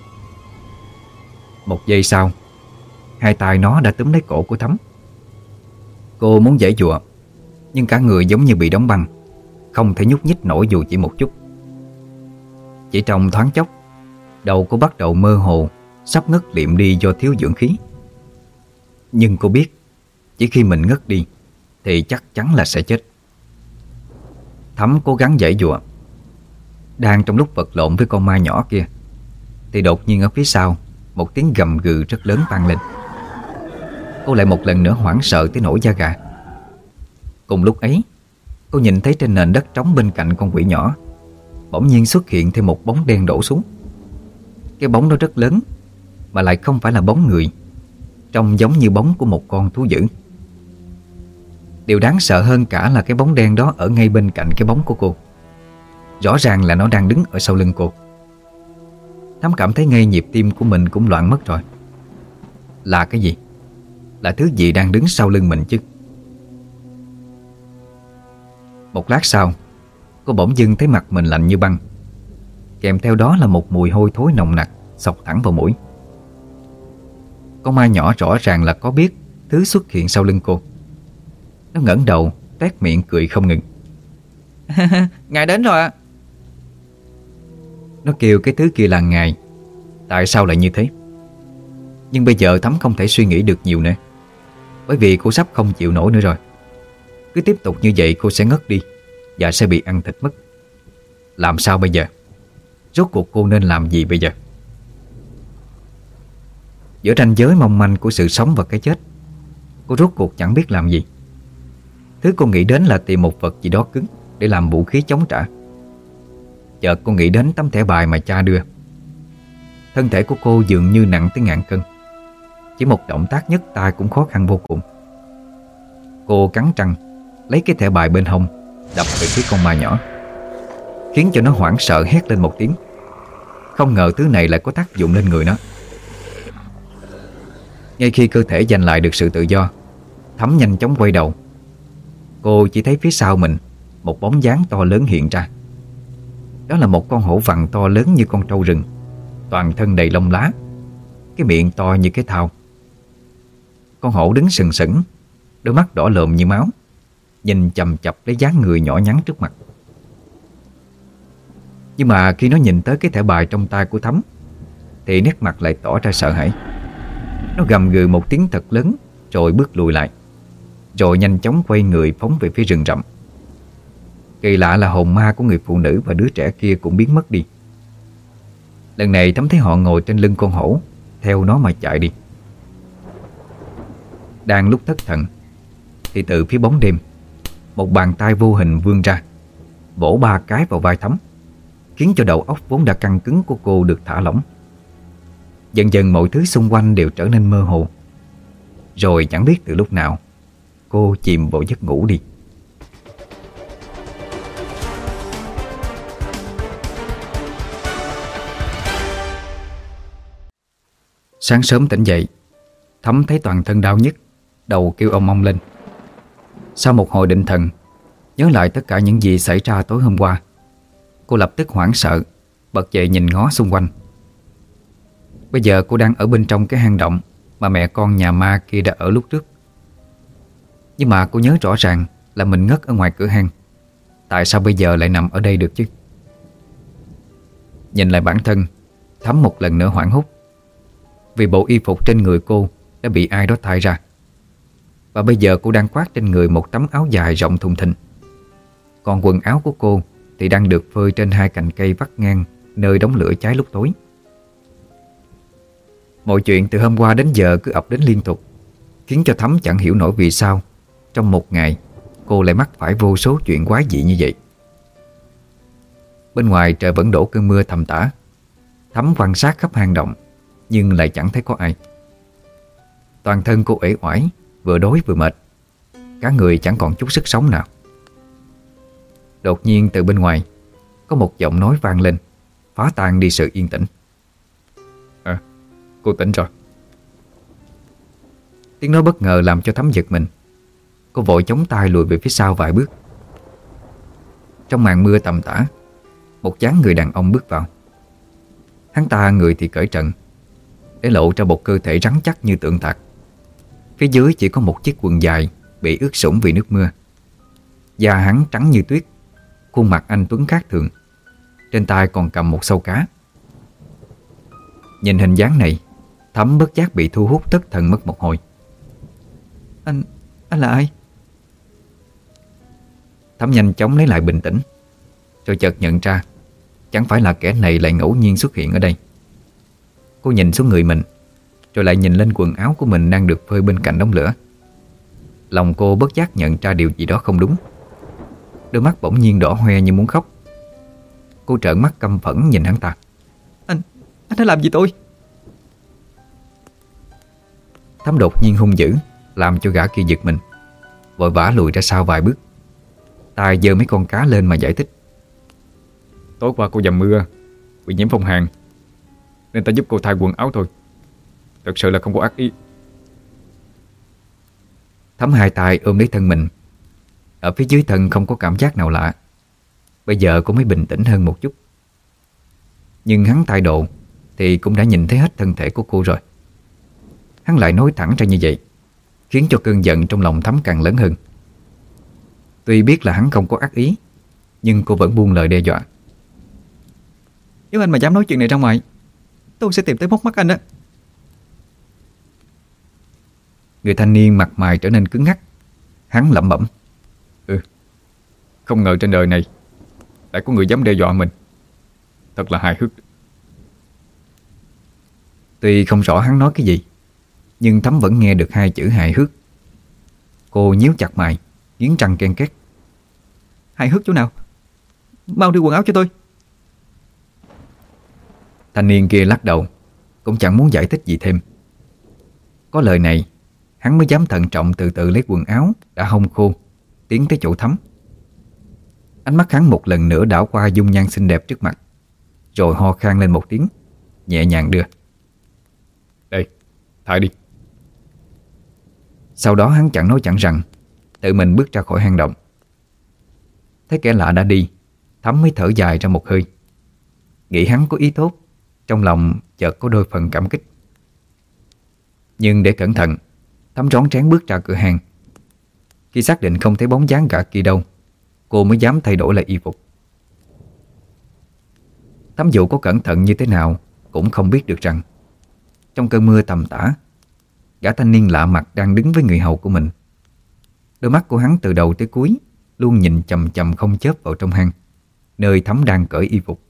Một giây sau, 2 tay nó đã túm lấy cổ của Thắm. Cô muốn giãy giụa, nhưng cả người giống như bị đóng băng, không thể nhúc nhích nổi dù chỉ một chút. Chỉ trong thoáng chốc, đầu cô bắt đầu mơ hồ, sắp ngất liệm đi do thiếu dưỡng khí. Nhưng cô biết, chỉ khi mình ngất đi thì chắc chắn là sẽ chết. Thắm cố gắng giãy giụa. Đang trong lúc vật lộn với con ma nhỏ kia, thì đột nhiên ở phía sau, một tiếng gầm gừ rất lớn vang lên. Cô lại một lần nữa hoảng sợ tới nổi da gà. Cùng lúc ấy, cô nhìn thấy trên nền đất trống bên cạnh con quỷ nhỏ, bỗng nhiên xuất hiện thêm một bóng đen đổ xuống. Cái bóng đó rất lớn, mà lại không phải là bóng người, trông giống như bóng của một con thú dữ. Điều đáng sợ hơn cả là cái bóng đen đó ở ngay bên cạnh cái bóng của cô. Rõ ràng là nó đang đứng ở sau lưng cô. Thắm cảm thấy ngay nhịp tim của mình cũng loạn mất rồi. Là cái gì? Là thứ gì đang đứng sau lưng mình chứ? Một lát sau, cô bỗng dưng thấy mặt mình lạnh như băng, kèm theo đó là một mùi hôi thối nồng nặc xộc thẳng vào mũi. Con ma nhỏ rõ ràng là có biết thứ xuất hiện sau lưng cô. Nó ngẩng đầu, toét miệng cười không ngừng. Ngài đến rồi ạ. Nó kêu cái thứ kia là ngài. Tại sao lại như thế? Nhưng bây giờ Thắm không thể suy nghĩ được nhiều nữa, bởi vì cô sắp không chịu nổi nữa rồi. Cứ tiếp tục như vậy cô sẽ ngất đi và sẽ bị ăn thịt mất. Làm sao bây giờ? Rốt cuộc cô nên làm gì bây giờ? Giữa ranh giới mong manh của sự sống và cái chết, cô rốt cuộc chẳng biết làm gì. Thứ cô nghĩ đến là tìm một vật gì đó cứng để làm vũ khí chống trả. Chợt cô nghĩ đến tấm thẻ bài mà cha đưa. Thân thể của cô dường như nặng tới ngàn cân. Chỉ một động tác nhấc tay cũng khó khăn vô cùng. Cô cắn răng lấy cái thẻ bài bên hông đập về phía con ma nhỏ, khiến cho nó hoảng sợ hét lên một tiếng. Không ngờ thứ này lại có tác dụng lên người nó. Ngay khi cơ thể giành lại được sự tự do, Thắm nhanh chóng quay đầu. Cô chỉ thấy phía sau mình một bóng dáng to lớn hiện ra. Đó là một con hổ vằn to lớn như con trâu rừng, toàn thân đầy lông lá, cái miệng to như cái thau. Con hổ đứng sừng sững, đôi mắt đỏ lồm như máu, nhìn chằm chằm lấy dáng người nhỏ nhắn trước mặt. Nhưng mà khi nó nhìn tới cái thẻ bài trong tay của Thắm thì nét mặt lại tỏ ra sợ hãi. Nó gầm gừ một tiếng thật lớn rồi bước lùi lại. rồi nhanh chóng quay người phóng về phía rừng rậm. Kỳ lạ là hồn ma của người phụ nữ và đứa trẻ kia cũng biến mất đi. Lần này Thắm thấy họ ngồi trên lưng con hổ, theo nó mà chạy đi. Đang lúc thất thần thì từ phía bóng đêm, một bàn tay vô hình vươn ra, vỗ 3 cái vào vai Thắm, khiến cho đầu óc vốn đã căng cứng của cô được thả lỏng. Dần dần mọi thứ xung quanh đều trở nên mơ hồ. Rồi chẳng biết từ lúc nào cô chìm vào giấc ngủ đi. Sáng sớm tỉnh dậy, Thắm thấy toàn thân đau nhức, đầu kêu ong ong lên. Sau một hồi định thần, nhớ lại tất cả những gì xảy ra tối hôm qua, cô lập tức hoảng sợ, bật dậy nhìn ngó xung quanh. Bây giờ cô đang ở bên trong cái hang động mà mẹ con nhà ma kia đã ở lúc trước. Nhưng mà cô nhớ rõ ràng là mình ngất ở ngoài cửa hang. Tại sao bây giờ lại nằm ở đây được chứ? Nhìn lại bản thân, Thắm một lần nữa hoảng hốt, vì bộ y phục trên người cô đã bị ai đó thay ra. Và bây giờ cô đang khoác trên người một tấm áo dài rộng thùng thình. Còn quần áo của cô thì đang được phơi trên 2 cành cây vắt ngang nơi đống lửa cháy lúc tối. Mọi chuyện từ hôm qua đến giờ cứ ập đến liên tục, khiến cho Thắm chẳng hiểu nổi vì sao trong một ngày cô lại mắc phải vô số chuyện quái dị như vậy. Bên ngoài trời vẫn đổ cơn mưa thầm tã. Thắm quan sát khắp hang động nhưng lại chẳng thấy có ai. Toàn thân cô uể oải, vừa đói vừa mệt, cả người chẳng còn chút sức sống nào. Đột nhiên từ bên ngoài có một giọng nói vang lên, phá tan đi sự yên tĩnh. Cô tỉnh rồi. Tiếng nói bất ngờ làm cho Thắm giật mình. Cô vội chống tay lùi về phía sau vài bước. Trong màn mưa tầm tã, một dáng người đàn ông bước vào. Hắn ta người thì cởi trần, để lộ ra một cơ thể rắn chắc như tượng tạc. Phía dưới chỉ có một chiếc quần dài bị ướt sũng vì nước mưa. Da hắn trắng như tuyết, khuôn mặt anh tuấn khác thường. Trên tay còn cầm một sâu cá. Nhìn hình dáng này, Thắm bất giác bị thu hút thất thần mất một hồi. Anh là ai? Thắm nhanh chóng lấy lại bình tĩnh, rồi chợt nhận ra chẳng phải là kẻ này lại ngẫu nhiên xuất hiện ở đây. Cô nhìn xuống người mình, rồi lại nhìn lên quần áo của mình đang được phơi bên cạnh đống lửa. Lòng cô bất giác nhận ra điều gì đó không đúng. Đôi mắt bỗng nhiên đỏ hoe như muốn khóc. Cô trợn mắt căm phẫn nhìn hắn ta. Anh đã làm gì tôi? Thắm đột nhiên hung dữ, làm cho gã kia giật mình, vội vã lùi ra sau vài bước. Tay giơ mấy con cá lên mà giải thích. Tối qua cô dầm mưa, bị nhiễm phong hàn, nên ta giúp cô thay quần áo thôi. Thật sự là không có ác ý. Thắm hai tay ôm lấy thân mình. Ở phía dưới thân không có cảm giác nào lạ. Bây giờ cô mới bình tĩnh hơn một chút. Nhưng hắn thay đồ thì cũng đã nhìn thấy hết thân thể của cô rồi. Hắn lại nói thẳng ra như vậy, khiến cho cơn giận trong lòng Thắm càng lớn hơn. Tuy biết là hắn không có ác ý, nhưng cô vẫn buông lời đe dọa. Nếu anh mà dám nói chuyện này ra ngoài, tôi sẽ tìm tới móc mắt anh đó. Người thanh niên mặt mày trở nên cứng ngắc. Hắn lẩm bẩm. Không ngờ trên đời này lại có người dám đe dọa mình. Thật là hài hước. Tuy không rõ hắn nói cái gì, nhưng Thắm vẫn nghe được 2 chữ hài hước. Cô nhíu chặt mày, nghiến răng ken két. Hài hước chỗ nào? Mau đưa quần áo cho tôi. Thanh niên kia lắc đầu, cũng chẳng muốn giải thích gì thêm. Có lời này, hắn mới dám thận trọng từ từ lấy quần áo đã hong khô, tiến tới chỗ Thắm. Ánh mắt hắn một lần nữa đảo qua dung nhan xinh đẹp trước mặt, rồi ho khan lên một tiếng, nhẹ nhàng đưa. Đây, thay đi. Sau đó hắn chẳng nói chẳng rằng, tự mình bước ra khỏi hang động. Thấy kẻ lạ đã đi, Thắm mới thở dài ra một hơi. Nghĩ hắn có ý tốt, trong lòng chợt có đôi phần cảm kích. Nhưng để cẩn thận, Thắm rón rén bước ra cửa hàng. Khi xác định không thấy bóng dáng gã kia đâu, cô mới dám thay đổi lại y phục. Thắm dù có cẩn thận như thế nào cũng không biết được rằng trong cơn mưa tầm tã, gã thanh niên lạ mặt đang đứng với người hầu của mình. Đôi mắt của hắn từ đầu tới cuối luôn nhìn chằm chằm không chớp vào trong hang, nơi Thắm đang cởi y phục.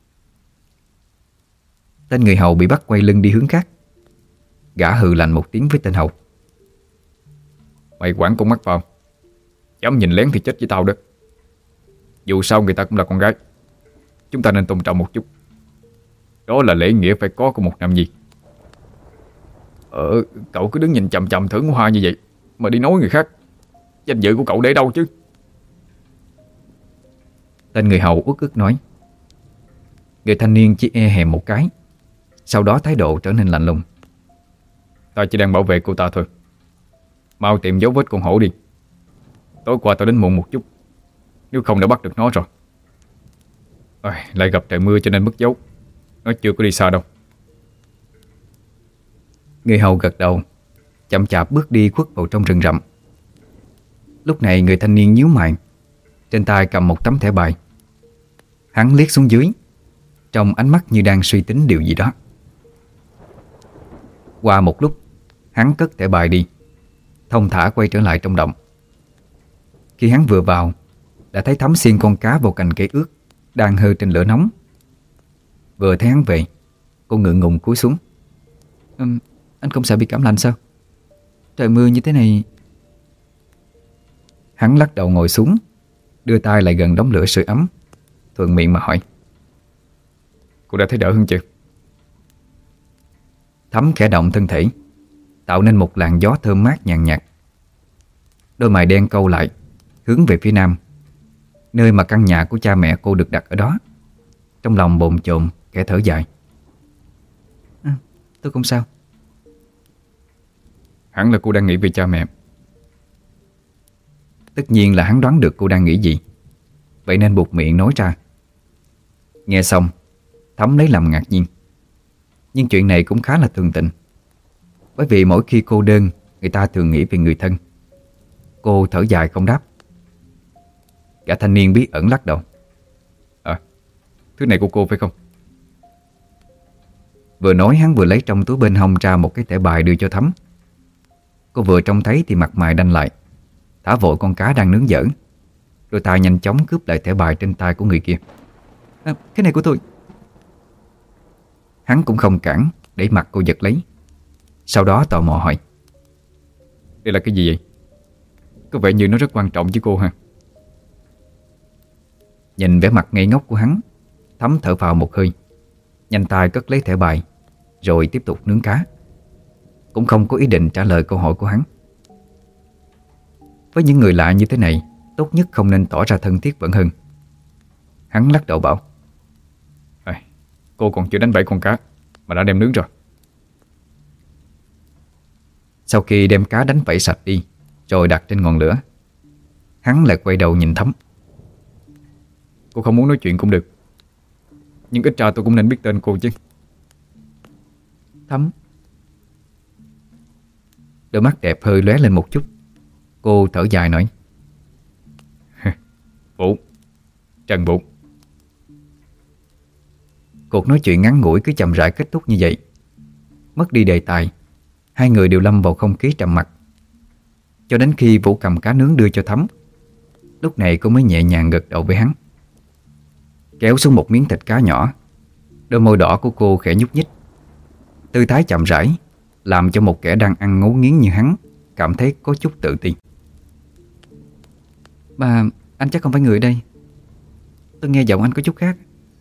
Tên người hầu bị bắt quay lưng đi hướng khác. Gã hừ lạnh một tiếng với tên hầu: Mày quản con mắt vào, dám nhìn lén thì chết với tao đó. Dù sao người ta cũng là con gái, chúng ta nên tôn trọng một chút. Đó là lễ nghĩa phải có của một nam nhi. Cậu cứ đứng nhìn chằm chằm thưởng hoa như vậy mà đi nói người khác, danh dự của cậu để đâu chứ? Tên người hầu uất ức nói. Người thanh niên chỉ e hèm một cái, sau đó thái độ trở nên lạnh lùng: Tao chỉ đang bảo vệ cô ta thôi. Mau tìm dấu vết con hổ đi. Tối qua tao đến muộn một chút, nếu không đã bắt được nó rồi. Lại gặp trời mưa cho nên mất dấu. Nó chưa có đi xa đâu. Người hầu gật đầu, chậm chạp bước đi khuất vào trong rừng rậm. Lúc này người thanh niên nhíu mày, trên tay cầm một tấm thẻ bài. Hắn liếc xuống dưới, trong ánh mắt như đang suy tính điều gì đó. Qua một lúc, hắn cất thẻ bài đi, thong thả quay trở lại trong động. Khi hắn vừa vào, đã thấy Thắm xiên con cá vào cành cây ướt đang hơ trên lửa nóng. Vừa thấy hắn về, cô ngượng ngùng cúi xuống. Anh không sợ bị cảm lạnh sao? Trời mưa như thế này. Hắn lắc đầu ngồi xuống, đưa tay lại gần đống lửa sưởi ấm, thuận miệng mà hỏi: Cô đã thấy đỡ hơn chưa? Thắm khẽ động thân thể, tạo nên một làn gió thơm mát nhàn nhạt. Đôi mày đen cau lại, hướng về phía nam, nơi mà căn nhà của cha mẹ cô được đặt ở đó. Trong lòng bồn chồn kẻ thở dài: Tôi không sao. Hẳn là cô đang nghĩ về cha mẹ. Tất nhiên là hắn đoán được cô đang nghĩ gì, vậy nên buột miệng nói ra. Nghe xong, Thắm lấy làm ngạc nhiên. Nhưng chuyện này cũng khá là thường tình, bởi vì mỗi khi cô đơn, người ta thường nghĩ về người thân. Cô thở dài không đáp. Gã thanh niên bí ẩn lắc đầu: Thứ này của cô phải không? Vừa nói hắn vừa lấy trong túi bên hông ra một cái thẻ bài đưa cho Thắm. Cô vừa trông thấy thì mặt mày đanh lại, thả vội con cá đang nướng dở, rồi tay nhanh chóng cướp lại thẻ bài trên tay của người kia. Cái này của tôi. Hắn cũng không cản, để mặt cô giật lấy. Sau đó tò mò hỏi: Đây là cái gì vậy? Có vẻ như nó rất quan trọng với cô ha. Nhìn vẻ mặt ngây ngốc của hắn, Thắm thở phào một hơi, nhanh tay cất lấy thẻ bài, rồi tiếp tục nướng cá. Cũng không có ý định trả lời câu hỏi của hắn. Với những người lạ như thế này, tốt nhất không nên tỏ ra thân thiết vẫn hơn. Hắn lắc đầu bảo: Cô còn chưa đánh bậy con cá mà đã đem nướng rồi. Sau khi đem cá đánh vẩy sạch đi, rồi đặt trên ngọn lửa, hắn lại quay đầu nhìn Thắm. Cô không muốn nói chuyện cũng được, nhưng ít ra tôi cũng nên biết tên cô chứ. Thắm. Đôi mắt đẹp hơi lóe lên một chút. Cô thở dài nói: Vũ, Trần Vũ. Cuộc nói chuyện ngắn ngủi cứ chậm rãi kết thúc như vậy. Mất đi đề tài, hai người đều lâm vào không khí trầm mặc. Cho đến khi Vũ cầm cá nướng đưa cho Thắm, lúc này cô mới nhẹ nhàng gật đầu với hắn. Kéo xuống một miếng thịt cá nhỏ, đôi môi đỏ của cô khẽ nhúc nhích. Tư thái chậm rãi làm cho một kẻ đang ăn ngấu nghiến như hắn cảm thấy có chút tự ti. Mà anh chắc không phải người ở đây. Tôi nghe giọng anh có chút khác.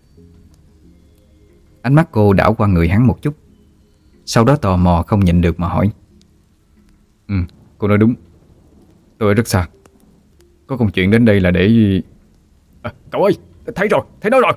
Ánh mắt cô đảo qua người hắn một chút, sau đó tò mò không nhịn được mà hỏi: Cô nói đúng. Tôi ở rất xa. Có công chuyện đến đây là để... Cậu ơi, thấy rồi, thấy nó rồi.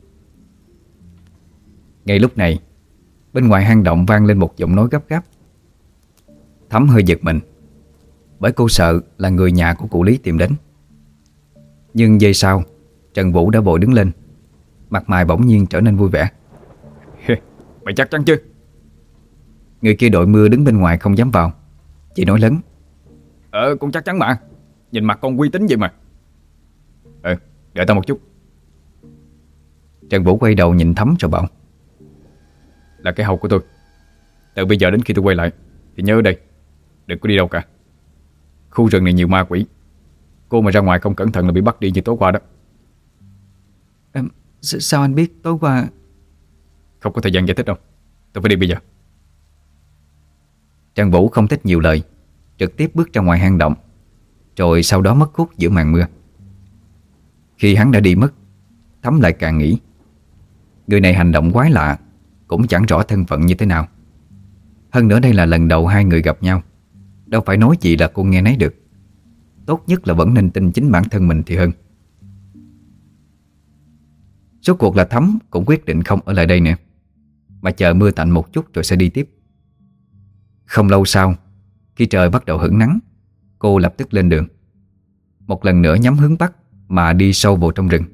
Ngay lúc này, bên ngoài hang động vang lên một giọng nói gấp gáp. Thắm hơi giật mình, bởi cô sợ là người nhà của cụ Lý tìm đến. Nhưng giây sau, Trần Vũ đã vội đứng lên, mặt mày bỗng nhiên trở nên vui vẻ. Mày chắc chắn chứ? Người kia đội mưa đứng bên ngoài không dám vào, chỉ nói lớn: Con chắc chắn mà. Nhìn mặt con uy tín vậy mà. Đợi tao một chút. Trần Vũ quay đầu nhìn Thắm rồi bảo: Là cái hầu của tôi. Từ bây giờ đến khi tôi quay lại thì nhớ ở đây, đừng có đi đâu cả. Khu rừng này nhiều ma quỷ, Cô mà ra ngoài không cẩn thận là bị bắt đi như tối qua đó. Sao anh biết tối qua? Không có thời gian giải thích đâu, tôi phải đi bây giờ. Trần Vũ không thích nhiều lời, trực tiếp bước ra ngoài hang động, rồi sau đó mất hút giữa màn mưa. Khi hắn đã đi mất, Thắm lại càng nghĩ người này hành động quái lạ, cũng chẳng rõ thân phận như thế nào. Hơn nữa đây là lần đầu hai người gặp nhau, đâu phải nói gì là cô nghe nấy được. Tốt nhất là vẫn nên tin chính bản thân mình thì hơn. Số cuộc là Thắm cũng quyết định không ở lại đây nữa, mà chờ mưa tạnh một chút rồi sẽ đi tiếp. Không lâu sau, khi trời bắt đầu hửng nắng, cô lập tức lên đường, một lần nữa nhắm hướng Bắc mà đi sâu vào trong rừng.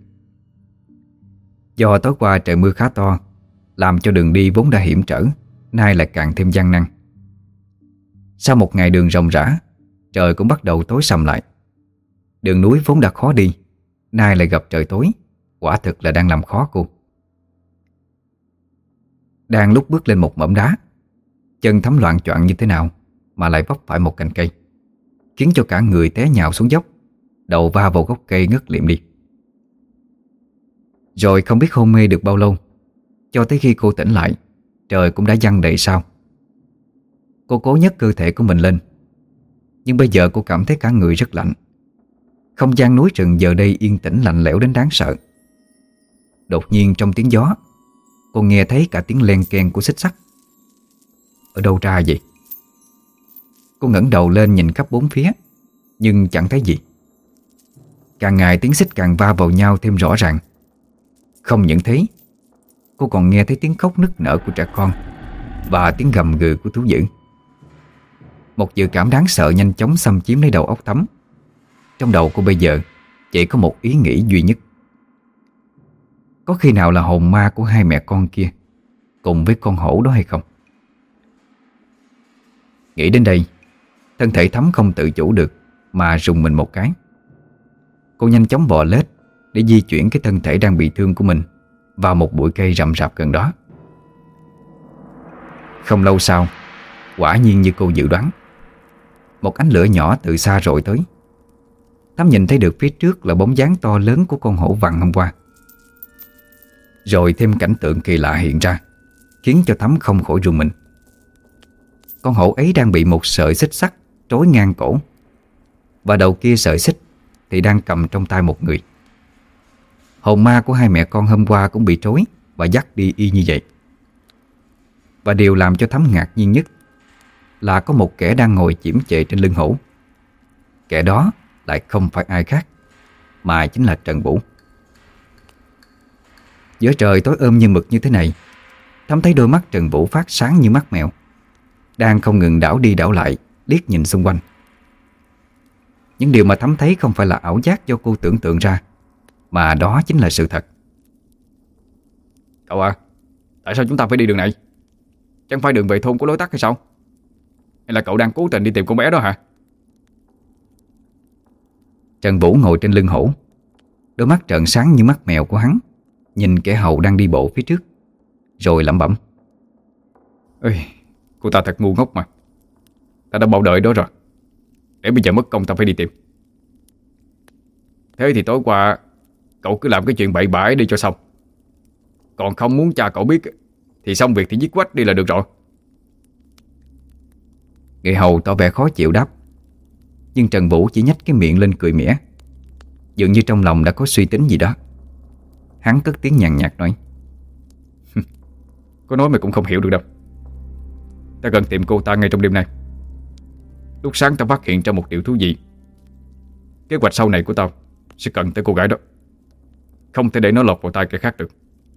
Do tối qua trời mưa khá to, làm cho đường đi vốn đã hiểm trở nay lại càng thêm gian nan. Sau một ngày đường ròng rã, trời cũng bắt đầu tối sầm lại. Đường núi vốn đã khó đi, nay lại gặp trời tối, quả thực là đang làm khó cô. Đang lúc bước lên một mỏm đá, chân Thắm loạng choạng như thế nào mà lại vấp phải một cành cây, khiến cho cả người té nhào xuống dốc, đầu va vào gốc cây ngất liệm đi. Rồi không biết hôn mê được bao lâu, cho tới khi cô tỉnh lại, trời cũng đã giăng đầy sao. Cô cố nhấc cơ thể của mình lên, nhưng bây giờ cô cảm thấy cả người rất lạnh. Không gian núi rừng giờ đây yên tĩnh lạnh lẽo đến đáng sợ. Đột nhiên trong tiếng gió, cô nghe thấy cả tiếng len keng của xích sắt. Ở đâu ra vậy? Cô ngẩng đầu lên nhìn khắp bốn phía, nhưng chẳng thấy gì. Càng ngày tiếng xích càng va vào nhau thêm rõ ràng. Không những thế, cô còn nghe thấy tiếng khóc nức nở của trẻ con và tiếng gầm gừ của thú dữ. Một dự cảm đáng sợ nhanh chóng xâm chiếm lấy đầu óc Thắm. Trong đầu cô bây giờ chỉ có một ý nghĩ duy nhất: có khi nào là hồn ma của hai mẹ con kia cùng với con hổ đó hay không? Nghĩ đến đây, thân thể Thắm không tự chủ được mà rùng mình một cái. Cô nhanh chóng bò lết để di chuyển cái thân thể đang bị thương của mình vào một bụi cây rậm rạp gần đó. Không lâu sau, quả nhiên như cô dự đoán, một ánh lửa nhỏ từ xa rọi tới. Thắm nhìn thấy được phía trước là bóng dáng to lớn của con hổ vằn hôm qua. Rồi thêm cảnh tượng kỳ lạ hiện ra, khiến cho Thắm không khỏi rùng mình. Con hổ ấy đang bị một sợi xích sắt trói ngang cổ, và đầu kia sợi xích thì đang cầm trong tay một người. Hồn ma của hai mẹ con hôm qua cũng bị trói và dắt đi y như vậy. Và điều làm cho Thắm ngạc nhiên nhất là có một kẻ đang ngồi chiếm chệ trên lưng hổ. Kẻ đó lại không phải ai khác, mà chính là Trần Vũ. Giữa trời tối ôm như mực như thế này, Thắm thấy đôi mắt Trần Vũ phát sáng như mắt mèo, đang không ngừng đảo đi đảo lại, liếc nhìn xung quanh. Những điều mà Thắm thấy không phải là ảo giác do cô tưởng tượng ra, mà đó chính là sự thật. Cậu à, tại sao chúng ta phải đi đường này? Chẳng phải đường về thôn có lối tắt hay sao? Hay là cậu đang cố tình đi tìm con bé đó hả? Trần Vũ ngồi trên lưng hổ, đôi mắt trợn sáng như mắt mèo của hắn, nhìn kẻ hầu đang đi bộ phía trước, rồi lẩm bẩm: Ê, cô ta thật ngu ngốc mà. Ta đã bảo đợi đó rồi, để bây giờ mất công ta phải đi tìm. Thế thì tối qua cậu cứ làm cái chuyện bậy bạ ấy đi cho xong. Còn không muốn cha cậu biết thì xong việc thì giết quách đi là được rồi. Người hầu tỏ vẻ khó chịu đáp, nhưng Trần Vũ chỉ nhếch cái miệng lên cười mỉa, dường như trong lòng đã có suy tính gì đó. Hắn cất tiếng nhàn nhạt nói: Có nói mày cũng không hiểu được đâu. Ta cần tìm cô ta ngay trong đêm nay. Lúc sáng ta phát hiện ra một điều thú vị. Kế hoạch sau này của tao sẽ cần tới cô gái đó, không thể để nó lọt vào tay kẻ khác được.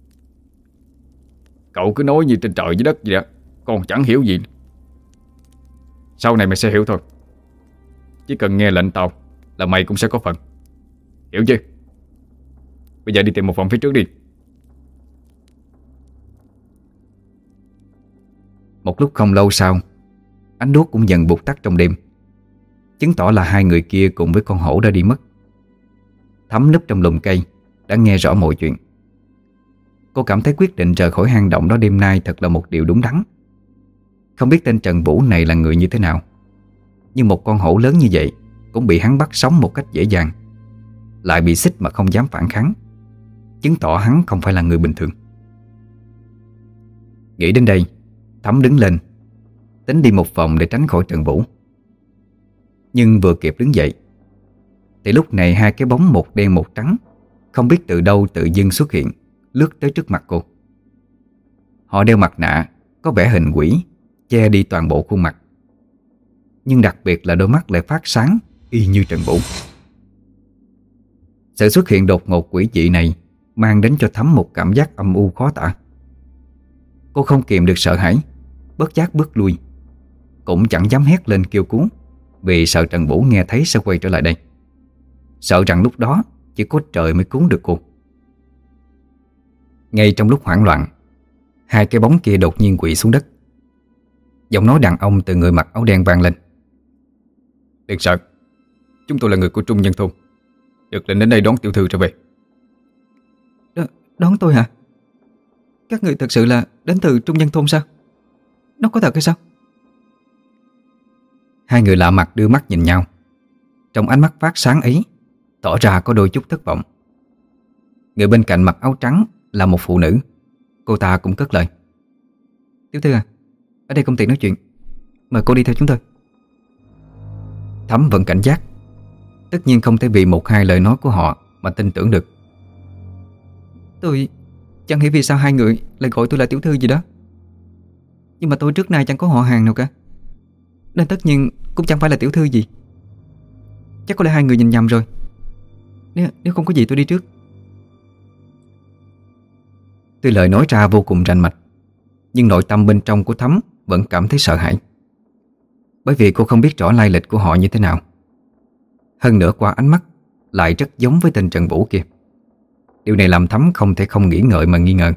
Cậu cứ nói như trên trời dưới đất vậy đó, còn chẳng hiểu gì. Sau này mày sẽ hiểu thôi. Chỉ cần nghe lệnh tao là mày cũng sẽ có phần. Hiểu chưa? Bây giờ đi tìm một phòng phía trước đi. Một lúc không lâu sau, ánh đuốc cũng dần vụt tắt trong đêm, chứng tỏ là hai người kia cùng với con hổ đã đi mất. Thắm núp trong lùm cây đã nghe rõ mọi chuyện. Cô cảm thấy quyết định rời khỏi hang động đó đêm nay thật là một điều đúng đắn. Không biết tên Trần Vũ này là người như thế nào, nhưng một con hổ lớn như vậy cũng bị hắn bắt sống một cách dễ dàng, lại bị xích mà không dám phản kháng, chứng tỏ hắn không phải là người bình thường. Nghĩ đến đây, Thắm đứng lên, tính đi một vòng để tránh khỏi Trần Vũ. Nhưng vừa kịp đứng dậy thì lúc này hai cái bóng một đen một trắng không biết từ đâu tự dưng xuất hiện, lướt tới trước mặt cô. Họ đeo mặt nạ có vẻ hình quỷ, che đi toàn bộ khuôn mặt, nhưng đặc biệt là đôi mắt lại phát sáng y như Trần Vũ. Sự xuất hiện đột ngột quỷ dị này mang đến cho Thắm một cảm giác âm u khó tả. Cô không kìm được sợ hãi, bất giác bước lui, cũng chẳng dám hét lên kêu cứu, vì sợ Trần Vũ nghe thấy sẽ quay trở lại đây, sợ rằng lúc đó chỉ có trời mới cứu được cô. Ngay trong lúc hoảng loạn, hai cái bóng kia đột nhiên quỵ xuống đất. Giọng nói đàn ông từ người mặc áo đen vang lên: "Đừng sợ, chúng tôi là người của Trung Nhân Thôn, được lệnh đến đây đón tiểu thư trở về." Đón tôi hả? Các người thật sự là đến từ Trung Nhân Thôn sao? Nó có thật hay sao? Hai người lạ mặt đưa mắt nhìn nhau. Trong ánh mắt phát sáng ấy tỏ ra có đôi chút thất vọng. Người bên cạnh mặc áo trắng là một phụ nữ. Cô ta cũng cất lời: "Tiểu thư à, ở đây không tiện nói chuyện, mời cô đi theo chúng tôi." Thắm vẫn cảnh giác, tất nhiên không thể vì một hai lời nói của họ mà tin tưởng được. Tôi chẳng hiểu vì sao hai người lại gọi tôi là tiểu thư gì đó, nhưng mà tôi trước nay chẳng có họ hàng nào cả, nên tất nhiên cũng chẳng phải là tiểu thư gì. Chắc có lẽ hai người nhìn nhầm rồi. Nếu không có gì tôi đi trước. Tuy lời nói ra vô cùng rành mạch, nhưng nội tâm bên trong của Thắm vẫn cảm thấy sợ hãi, bởi vì cô không biết rõ lai lịch của họ như thế nào. Hơn nữa qua ánh mắt lại rất giống với tên Trần Vũ kia. Điều này làm Thắm không thể không nghĩ ngợi mà nghi ngờ.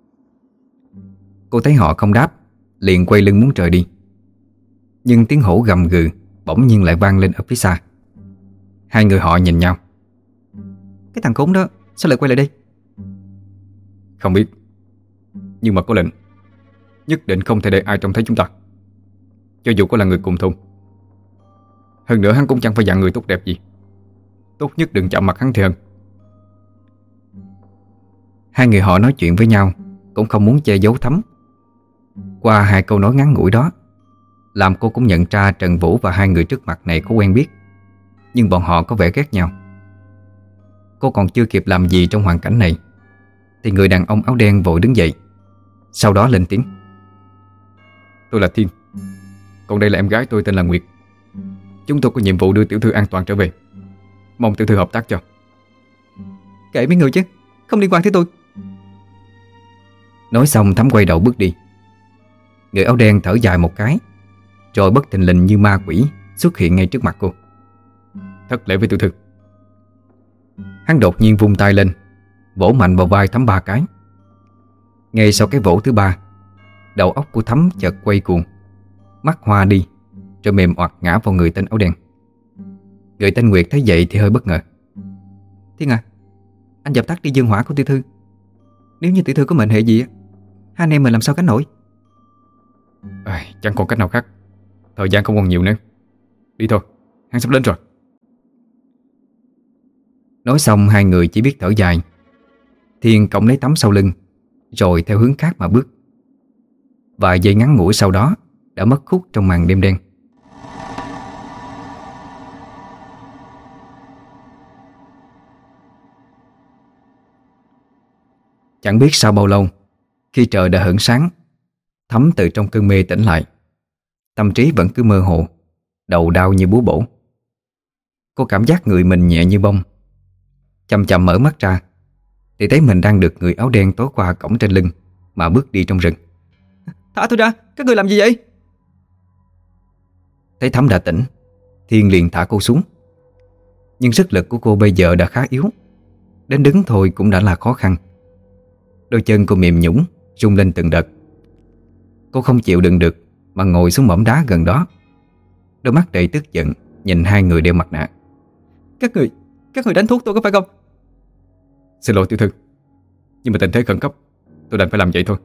Cô thấy họ không đáp, liền quay lưng muốn rời đi. Nhưng tiếng hổ gầm gừ bỗng nhiên lại vang lên ở phía xa. Hai người họ nhìn nhau. Cái thằng khốn đó sao lại quay lại đây? Không biết, nhưng mà có lệnh nhất định không thể để ai trông thấy chúng ta, cho dù có là người cùng thôn. Hơn nữa hắn cũng chẳng phải dạng người tốt đẹp gì, tốt nhất đừng chạm mặt hắn thì hơn. Hai người họ nói chuyện với nhau cũng không muốn che giấu Thắm. Qua hai câu nói ngắn ngủi đó, làm cô cũng nhận ra Trần Vũ và hai người trước mặt này có quen biết, nhưng bọn họ có vẻ ghét nhau. Cô còn chưa kịp làm gì trong hoàn cảnh này thì người đàn ông áo đen vội đứng dậy, sau đó lên tiếng: "Tôi là Thiên, còn đây là em gái tôi tên là Nguyệt. Chúng tôi có nhiệm vụ đưa tiểu thư an toàn trở về, mong tiểu thư hợp tác cho." Kệ mấy người chứ, không liên quan tới tôi. Nói xong Thắm quay đầu bước đi. Người áo đen thở dài một cái, rồi bất thình lình như ma quỷ xuất hiện ngay trước mặt cô. "Thất lễ với tiểu thư." Hắn đột nhiên vung tay lên, vỗ mạnh vào vai Thắm 3 cái. Ngay sau cái vỗ thứ 3, đầu óc của Thắm chợt quay cuồng, mắt hoa đi, rồi mềm oặt ngã vào người tên áo đen. Người tên Nguyệt thấy vậy thì hơi bất ngờ. Thiên à, anh dập tắt đi dương hỏa của tiểu thư. Nếu như tiểu thư có mệnh hệ gì á, hai anh em mình làm sao gánh nổi. Chẳng còn cách nào khác, thời gian không còn nhiều nữa. Đi thôi, hắn sắp đến rồi. Nói xong hai người chỉ biết thở dài. Thiên cõng lấy Thắm sau lưng, rồi theo hướng khác mà bước. Vài giây ngắn ngủi sau đó đã mất khúc trong màn đêm đen. Chẳng biết sau bao lâu, khi trời đã hửng sáng, Thắm từ trong cơn mê tỉnh lại. Tâm trí vẫn cứ mơ hồ, đầu đau như búa bổ. Cô cảm giác người mình nhẹ như bông. Chậm chậm mở mắt ra thì thấy mình đang được người áo đen tối qua cõng trên lưng mà bước đi trong rừng. Thả tôi ra, các người làm gì vậy? Thấy Thắm đã tỉnh, Thiên liền thả cô xuống. Nhưng sức lực của cô bây giờ đã khá yếu, đến đứng thôi cũng đã là khó khăn. Đôi chân cô mềm nhũn, rung lên từng đợt. Cô không chịu đựng được mà ngồi xuống mỏm đá gần đó, đôi mắt đầy tức giận nhìn hai người đeo mặt nạ. Các người đánh thuốc tôi có phải không? Xin lỗi tiểu thư, nhưng mà tình thế khẩn cấp, tôi đành phải làm vậy thôi.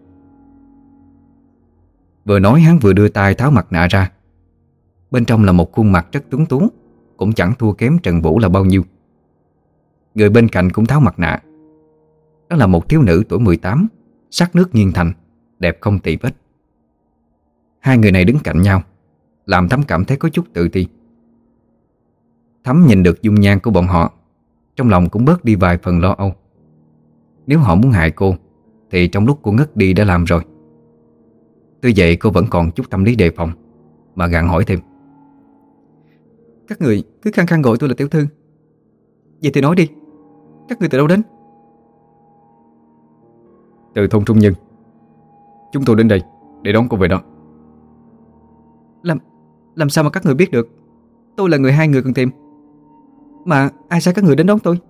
Vừa nói hắn vừa đưa tay tháo mặt nạ ra. Bên trong là một khuôn mặt rất tuấn tú, cũng chẳng thua kém Trần Vũ là bao nhiêu. Người bên cạnh cũng tháo mặt nạ. Đó là một thiếu nữ tuổi 18, sắc nước nghiêng thành, đẹp không tì vết. Hai người này đứng cạnh nhau, làm Thắm cảm thấy có chút tự ti. Thắm nhìn được dung nhan của bọn họ, trong lòng cũng bớt đi vài phần lo âu. Nếu họ muốn hại cô thì trong lúc cô ngất đi đã làm rồi. Tuy vậy cô vẫn còn chút tâm lý đề phòng, mà gặng hỏi thêm: Các người cứ khăng khăng gọi tôi là tiểu thư. Vậy thì nói đi, các người từ đâu đến? Từ thôn Trung Nhân. Chúng tôi đến đây để đón cô về đó. Làm sao mà các người biết được tôi là người hai người cần tìm? Mà ai sai các người đến đón tôi?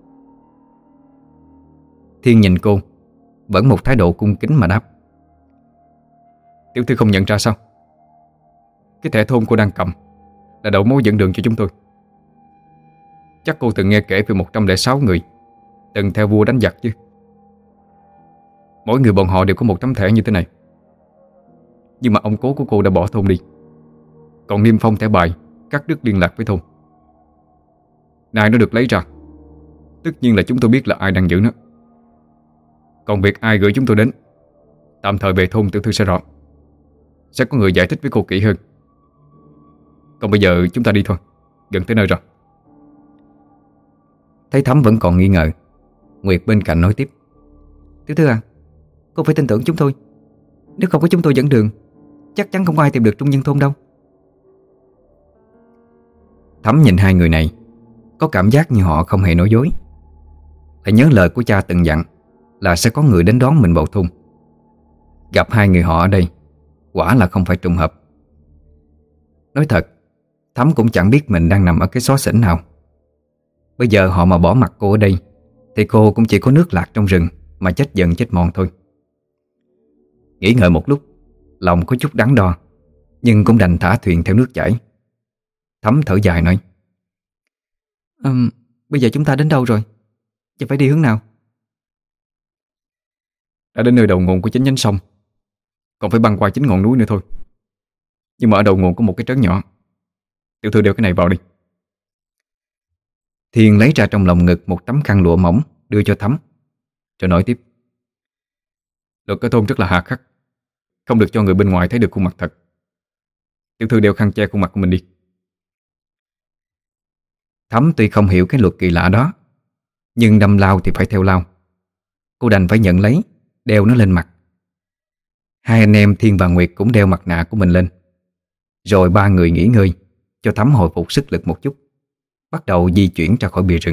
Thiên nhìn cô, vẫn một thái độ cung kính mà đáp: Tiểu thư không nhận ra sao? Cái thẻ thôn cô đang cầm là đầu mối dẫn đường cho chúng tôi. Chắc cô từng nghe kể về 106 người từng theo vua đánh giặc chứ. Mỗi người bọn họ đều có một tấm thẻ như thế này. Nhưng mà ông cố của cô đã bỏ thôn đi, còn niêm phong thẻ bài cắt đứt liên lạc với thôn. Nay nó được lấy ra, tất nhiên là chúng tôi biết là ai đang giữ nó. Còn việc ai gửi chúng tôi đến, tạm thời về thôn tiểu thư sẽ rõ. Sẽ có người giải thích với cô kỹ hơn. Còn bây giờ chúng ta đi thôi, gần tới nơi rồi. Thấy Thắm vẫn còn nghi ngờ, Nguyệt bên cạnh nói tiếp: Tiểu thư à, cô phải tin tưởng chúng tôi. Nếu không có chúng tôi dẫn đường, chắc chắn không có ai tìm được Trung Nhân thôn đâu. Thắm nhìn hai người này, có cảm giác như họ không hề nói dối. Lại nhớ lời của cha từng dặn là sẽ có người đến đón mình vào thôn. Gặp hai người họ ở đây, quả là không phải trùng hợp. Nói thật, Thắm cũng chẳng biết mình đang nằm ở cái xó xỉnh nào. Bây giờ họ mà bỏ mặc cô ở đây thì cô cũng chỉ có nước lạc trong rừng mà chết dần chết mòn thôi. Nghĩ ngợi một lúc, lòng có chút đắn đo, nhưng cũng đành thả thuyền theo nước chảy. Thắm thở dài nói: Bây giờ chúng ta đến đâu rồi? Và phải đi hướng nào? Đã đến nơi đầu nguồn của chính nhánh sông, còn phải băng qua chính ngọn núi nữa thôi. Nhưng mà ở đầu nguồn có một cái trấn nhỏ. Tiểu thư đeo cái này vào đi. Thiên lấy ra trong lòng ngực một tấm khăn lụa mỏng đưa cho Thắm, rồi nói tiếp: Luật ở thôn rất là hà khắc, không được cho người bên ngoài thấy được khuôn mặt thật. Tiểu thư đeo khăn che khuôn mặt của mình đi. Thắm tuy không hiểu cái luật kỳ lạ đó, nhưng đâm lao thì phải theo lao. Cô đành phải nhận lấy, đeo nó lên mặt. Hai anh em Thiên và Nguyệt cũng đeo mặt nạ của mình lên. Rồi ba người nghỉ ngơi, cho Thắm hồi phục sức lực một chút, bắt đầu di chuyển ra khỏi bìa rừng.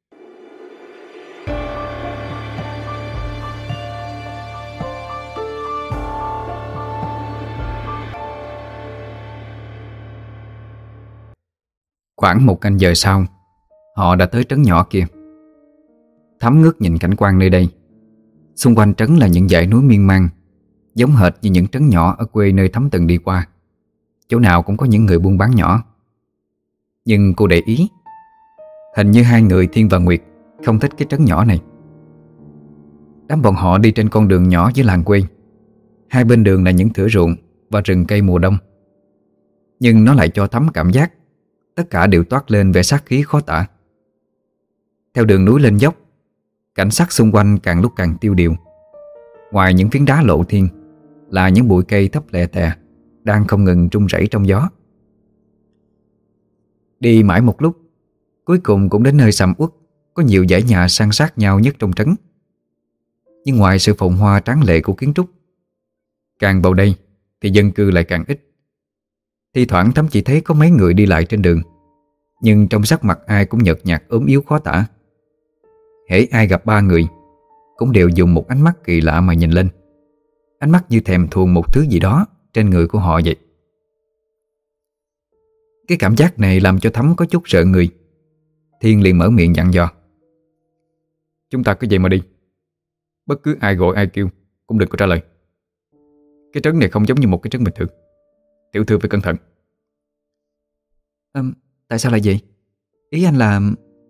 Khoảng 1 canh giờ sau, họ đã tới trấn nhỏ kia. Thắm ngước nhìn cảnh quan nơi đây. Xung quanh trấn là những dãy núi miên man, giống hệt như những trấn nhỏ ở quê nơi Thắm từng đi qua. Chỗ nào cũng có những người buôn bán nhỏ. Nhưng cô để ý, hình như hai người Thiên và Nguyệt không thích cái trấn nhỏ này. Đám bọn họ đi trên con đường nhỏ dưới làng quê. Hai bên đường là những thửa ruộng và rừng cây mùa đông. Nhưng nó lại cho Thắm cảm giác tất cả đều toát lên vẻ sát khí khó tả. Theo đường núi lên dốc, cảnh sắc xung quanh càng lúc càng tiêu điều. Ngoài những phiến đá lộ thiên là những bụi cây thấp lè tè đang không ngừng rung rẩy trong gió. Đi mãi một lúc, cuối cùng cũng đến nơi sầm uất, có nhiều dãy nhà san sát nhau nhất trong trấn. Nhưng ngoài sự phồn hoa tráng lệ của kiến trúc, càng vào đây thì dân cư lại càng ít. Thi thoảng Thắm chỉ thấy có mấy người đi lại trên đường, nhưng trong sắc mặt ai cũng nhợt nhạt ốm yếu khó tả. Hễ ai gặp ba người cũng đều dùng một ánh mắt kỳ lạ mà nhìn lên, ánh mắt như thèm thuồng một thứ gì đó trên người của họ vậy. Cái cảm giác này làm cho Thắm có chút sợ người. Thiên liền mở miệng dặn dò: Chúng ta cứ vậy mà đi. Bất cứ ai gọi ai kêu cũng đừng có trả lời. Cái trấn này không giống như một cái trấn bình thường. Tiểu thư phải cẩn thận. Tại sao lại vậy? Ý anh là...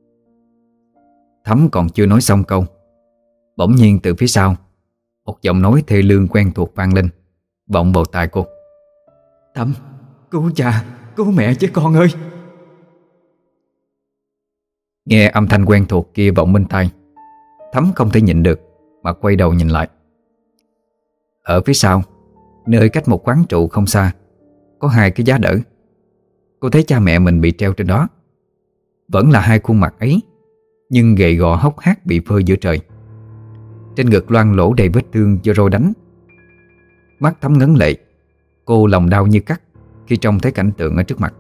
Thắm còn chưa nói xong câu, bỗng nhiên từ phía sau một giọng nói thê lương quen thuộc vang lên, vọng vào tai cô: Thắm, cứu cha, cứu mẹ chứ con ơi. Nghe âm thanh quen thuộc kia vọng bên tai, Thắm không thể nhịn được mà quay đầu nhìn lại. Ở phía sau, nơi cách một quán trụ không xa, có hai cái giá đỡ. Cô thấy cha mẹ mình bị treo trên đó. Vẫn là hai khuôn mặt ấy, nhưng gầy gò hốc hác bị phơi giữa trời. Trên ngực loang lỗ đầy vết thương do roi đánh. Mắt Thắm ngấn lệ. Cô lòng đau như cắt khi trông thấy cảnh tượng ở trước mặt.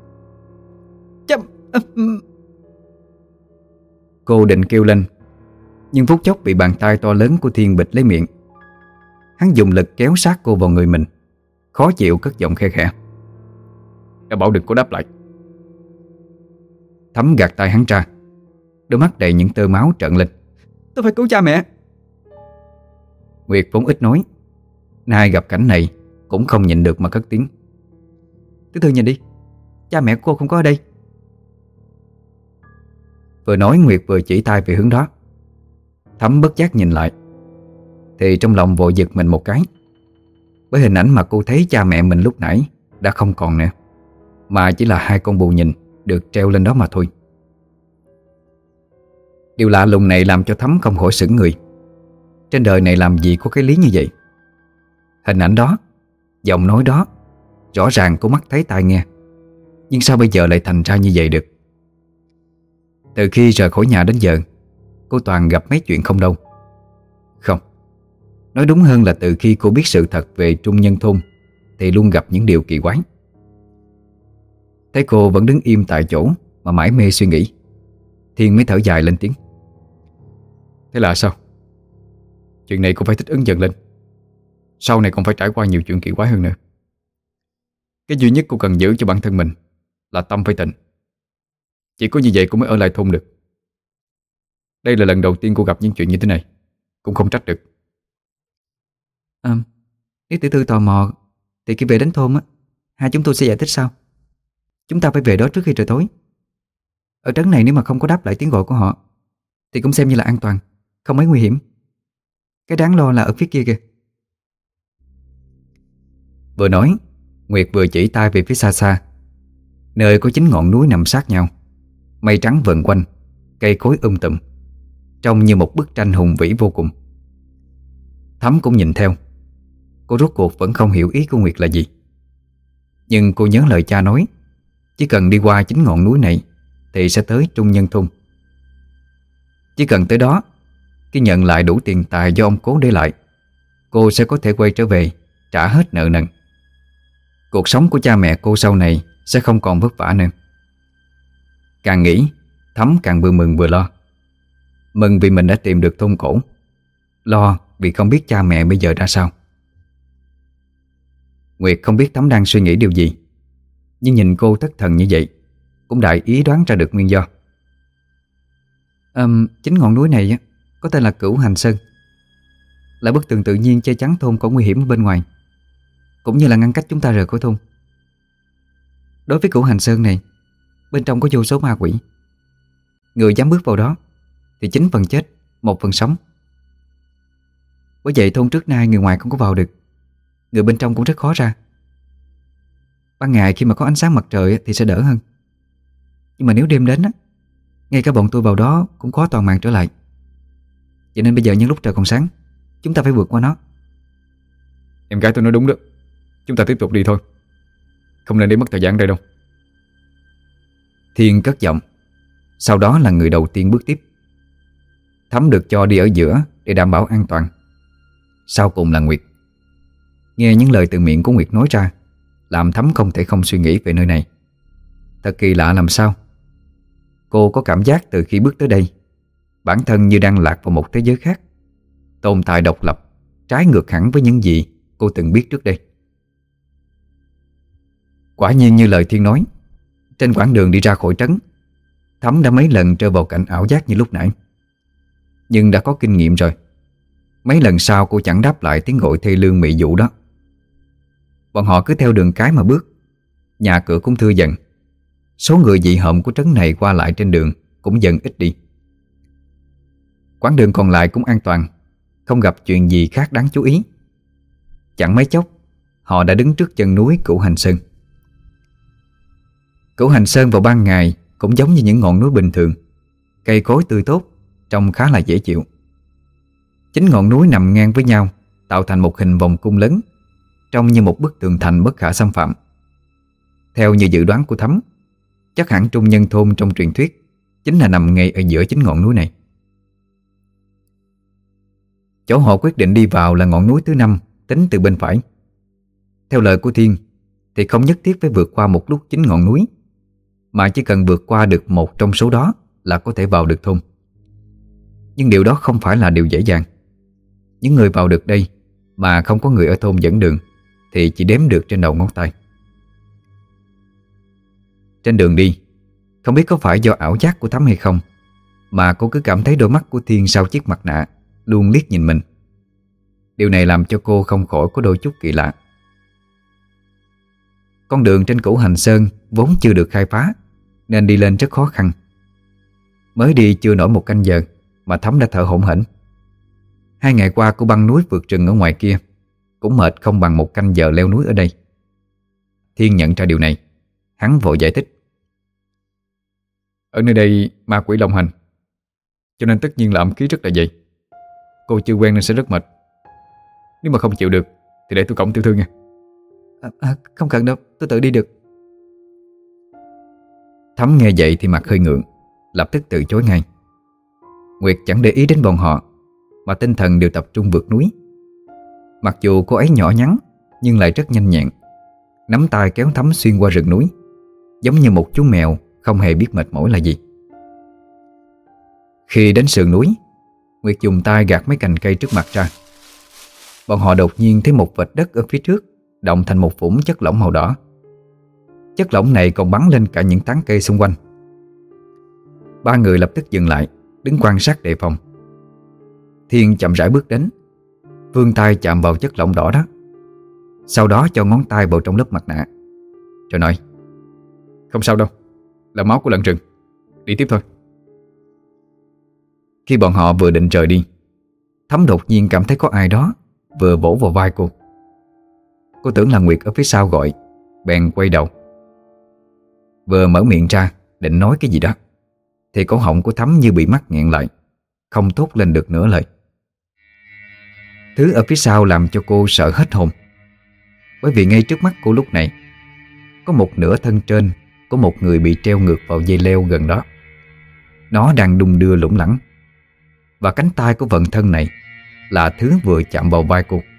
Cô định kêu lên, nhưng phút chốc bị bàn tay to lớn của Thiên bịt lấy miệng. Hắn dùng lực kéo sát cô vào người mình, khó chịu cất giọng khe khẽ: "Đã bảo đừng có đáp lại." Thắm gạt tay hắn ra, đôi mắt đầy những tơ máu trợn lên: "Tôi phải cứu cha mẹ." Nguyệt vốn ít nói, nay gặp cảnh này cũng không nhịn được mà cất tiếng: "Tiểu Thư nhìn đi, cha mẹ của cô không có ở đây." Vừa nói Nguyệt vừa chỉ tay về hướng đó. Thắm bất giác nhìn lại, thì trong lòng vội giật mình một cái. Bởi hình ảnh mà cô thấy cha mẹ mình lúc nãy đã không còn nữa, mà chỉ là hai con bù nhìn được treo lên đó mà thôi. Điều lạ lùng này làm cho Thắm không khỏi sững người. Trên đời này làm gì có cái lý như vậy? Hình ảnh đó, giọng nói đó, rõ ràng cô mắt thấy tai nghe, nhưng sao bây giờ lại thành ra như vậy được? Từ khi rời khỏi nhà đến giờ, cô toàn gặp mấy chuyện không đâu. Không, nói đúng hơn là từ khi cô biết sự thật về Trung Nhân Thôn thì luôn gặp những điều kỳ quái. Thấy cô vẫn đứng im tại chỗ mà mải mê suy nghĩ, Thiên mới thở dài lên tiếng: "Thế là sao? Chuyện này cũng phải thích ứng dần lên. Sau này còn phải trải qua nhiều chuyện kỳ quái hơn nữa. Cái duy nhất cô cần giữ cho bản thân mình là tâm phải tịnh. Chỉ có như vậy cô mới ở lại thôn được. Đây là lần đầu tiên cô gặp những chuyện như thế này, cũng không trách được." Nếu Tiểu Thư tò mò thì khi về đến thôn á, hai chúng tôi sẽ giải thích sau. Chúng ta phải về đó trước khi trời tối. Ở trấn này nếu mà không có đáp lại tiếng gọi của họ thì cũng xem như là an toàn, không mấy nguy hiểm. Cái đáng lo là ở phía kia kìa. Vừa nói, Nguyệt vừa chỉ tay về phía xa xa, nơi có 9 ngọn núi nằm sát nhau, mây trắng vần quanh, cây cối tùm, trông như một bức tranh hùng vĩ vô cùng. Thắm cũng nhìn theo. Cô rốt cuộc vẫn không hiểu ý của Nguyệt là gì, nhưng cô nhớ lời cha nói, chỉ cần đi qua 9 ngọn núi này thì sẽ tới Trung Nhân Thôn. Chỉ cần tới đó, khi nhận lại đủ tiền tài do ông cố để lại, cô sẽ có thể quay trở về trả hết nợ nần. Cuộc sống của cha mẹ cô sau này sẽ không còn vất vả nữa. Càng nghĩ, Thắm càng vừa mừng vừa lo. Mừng vì mình đã tìm được thôn cổ, lo vì không biết cha mẹ bây giờ ra sao. Nguyệt không biết Thắm đang suy nghĩ điều gì, nhưng nhìn cô thất thần như vậy cũng đại ý đoán ra được nguyên do. 9 ngọn núi này có tên là Cửu Hành Sơn, là bức tường tự nhiên che chắn thôn có nguy hiểm ở bên ngoài, cũng như là ngăn cách chúng ta rời khỏi thôn. Đối với Cửu Hành Sơn này, bên trong có vô số ma quỷ. Người dám bước vào đó thì 9 phần chết, 1 phần sống. Bởi vậy thôn trước nay người ngoài không có vào được, người bên trong cũng rất khó ra. Ban ngày khi mà có ánh sáng mặt trời thì sẽ đỡ hơn, nhưng mà nếu đêm đến ngay cả bọn tôi vào đó cũng khó toàn mạng trở lại. Cho nên bây giờ nhân lúc trời còn sáng, chúng ta phải vượt qua nó. Em gái tôi nói đúng đó. Chúng ta tiếp tục đi thôi, không nên để mất thời gian đây đâu. Thiên cất giọng, sau đó là người đầu tiên bước tiếp. Thắm được cho đi ở giữa để đảm bảo an toàn. Sau cùng là Nguyệt. Nghe những lời từ miệng của Nguyệt nói ra làm Thắm không thể không suy nghĩ về nơi này. Thật kỳ lạ làm sao. Cô có cảm giác từ khi bước tới đây, bản thân như đang lạc vào một thế giới khác, tồn tại độc lập, trái ngược hẳn với những gì cô từng biết trước đây. Quả nhiên như lời Thiên nói, trên quãng đường đi ra khỏi trấn, Thắm đã mấy lần rơi vào cảnh ảo giác như lúc nãy. Nhưng đã có kinh nghiệm rồi. Mấy lần sau cô chẳng đáp lại tiếng gọi thê lương mị dụ đó. Bọn họ cứ theo đường cái mà bước, nhà cửa cũng thưa dần. Số người dị hợm của trấn này qua lại trên đường cũng dần ít đi. Quãng đường còn lại cũng an toàn, không gặp chuyện gì khác đáng chú ý. Chẳng mấy chốc, họ đã đứng trước chân núi Cửu Hành Sơn. Cửu Hành Sơn vào ban ngày cũng giống như những ngọn núi bình thường, Cây cối tươi tốt, trông khá là dễ chịu. 9 ngọn núi nằm ngang với nhau, tạo thành một hình vòng cung lớn, trông như một bức tường thành bất khả xâm phạm. Theo như dự đoán của Thắm, chắc hẳn Trung Nhân Thôn trong truyền thuyết chính là nằm ngay ở giữa 9 ngọn núi này. Chỗ họ quyết định đi vào là ngọn núi thứ 5, tính từ bên phải. Theo lời của Thiên thì không nhất thiết phải vượt qua một lúc 9 ngọn núi, mà chỉ cần vượt qua được một trong số đó là có thể vào được thôn. Nhưng điều đó không phải là điều dễ dàng. Những người vào được đây mà không có người ở thôn dẫn đường thì chỉ đếm được trên đầu ngón tay. Trên đường đi, không biết có phải do ảo giác của Thắm hay không, mà cô cứ cảm thấy đôi mắt của Thiên sau chiếc mặt nạ luôn liếc nhìn mình. Điều này làm cho cô không khỏi có đôi chút kỳ lạ. Con đường trên Cửu Hành Sơn vốn chưa được khai phá, nên đi lên rất khó khăn. Mới đi chưa nổi một canh giờ mà Thắm đã thở hổn hển. 2 ngày qua cô băng núi vượt rừng ở ngoài kia cũng mệt không bằng một canh giờ leo núi ở đây. Thiên nhận ra điều này, hắn vội giải thích. Ở nơi đây ma quỷ lộng hành, cho nên tất nhiên là âm khí rất là dày. Cô chưa quen nên sẽ rất mệt. Nếu mà không chịu được thì để tôi cõng tiểu thư nha. Không cần đâu, tôi tự đi được. Thắm nghe vậy thì mặt hơi ngượng, lập tức từ chối ngay. Nguyệt chẳng để ý đến bọn họ, mà tinh thần đều tập trung vượt núi. Mặc dù cô ấy nhỏ nhắn nhưng lại rất nhanh nhẹn, nắm tay kéo Thắm xuyên qua rừng núi, giống như một chú mèo không hề biết mệt mỏi là gì. Khi đến sườn núi, Nguyệt dùng tay gạt mấy cành cây trước mặt ra. Bọn họ đột nhiên thấy một vệt đất ở phía trước động thành một vũng chất lỏng màu đỏ. Chất lỏng này còn bắn lên cả những tán cây xung quanh. 3 người lập tức dừng lại, đứng quan sát đề phòng. Thiên chậm rãi bước đến, vươn tay chạm vào chất lỏng đỏ đó, sau đó cho ngón tay vào trong lớp mặt nạ, rồi nói: Không sao đâu, là máu của lợn rừng. Đi tiếp thôi. Khi bọn họ vừa định rời đi, Thắm đột nhiên cảm thấy có ai đó vừa vỗ vào vai cô. Cô tưởng là Nguyệt ở phía sau gọi, bèn quay đầu. Vừa mở miệng ra định nói cái gì đó thì cổ họng của Thắm như bị mắc nghẹn lại, không thốt lên được nửa lời. Thứ ở phía sau làm cho cô sợ hết hồn, bởi vì ngay trước mắt cô lúc này có một nửa thân trên của một người bị treo ngược vào dây leo gần đó. Nó đang đung đưa lủng lẳng, và cánh tay của vận thân này là thứ vừa chạm vào vai cô.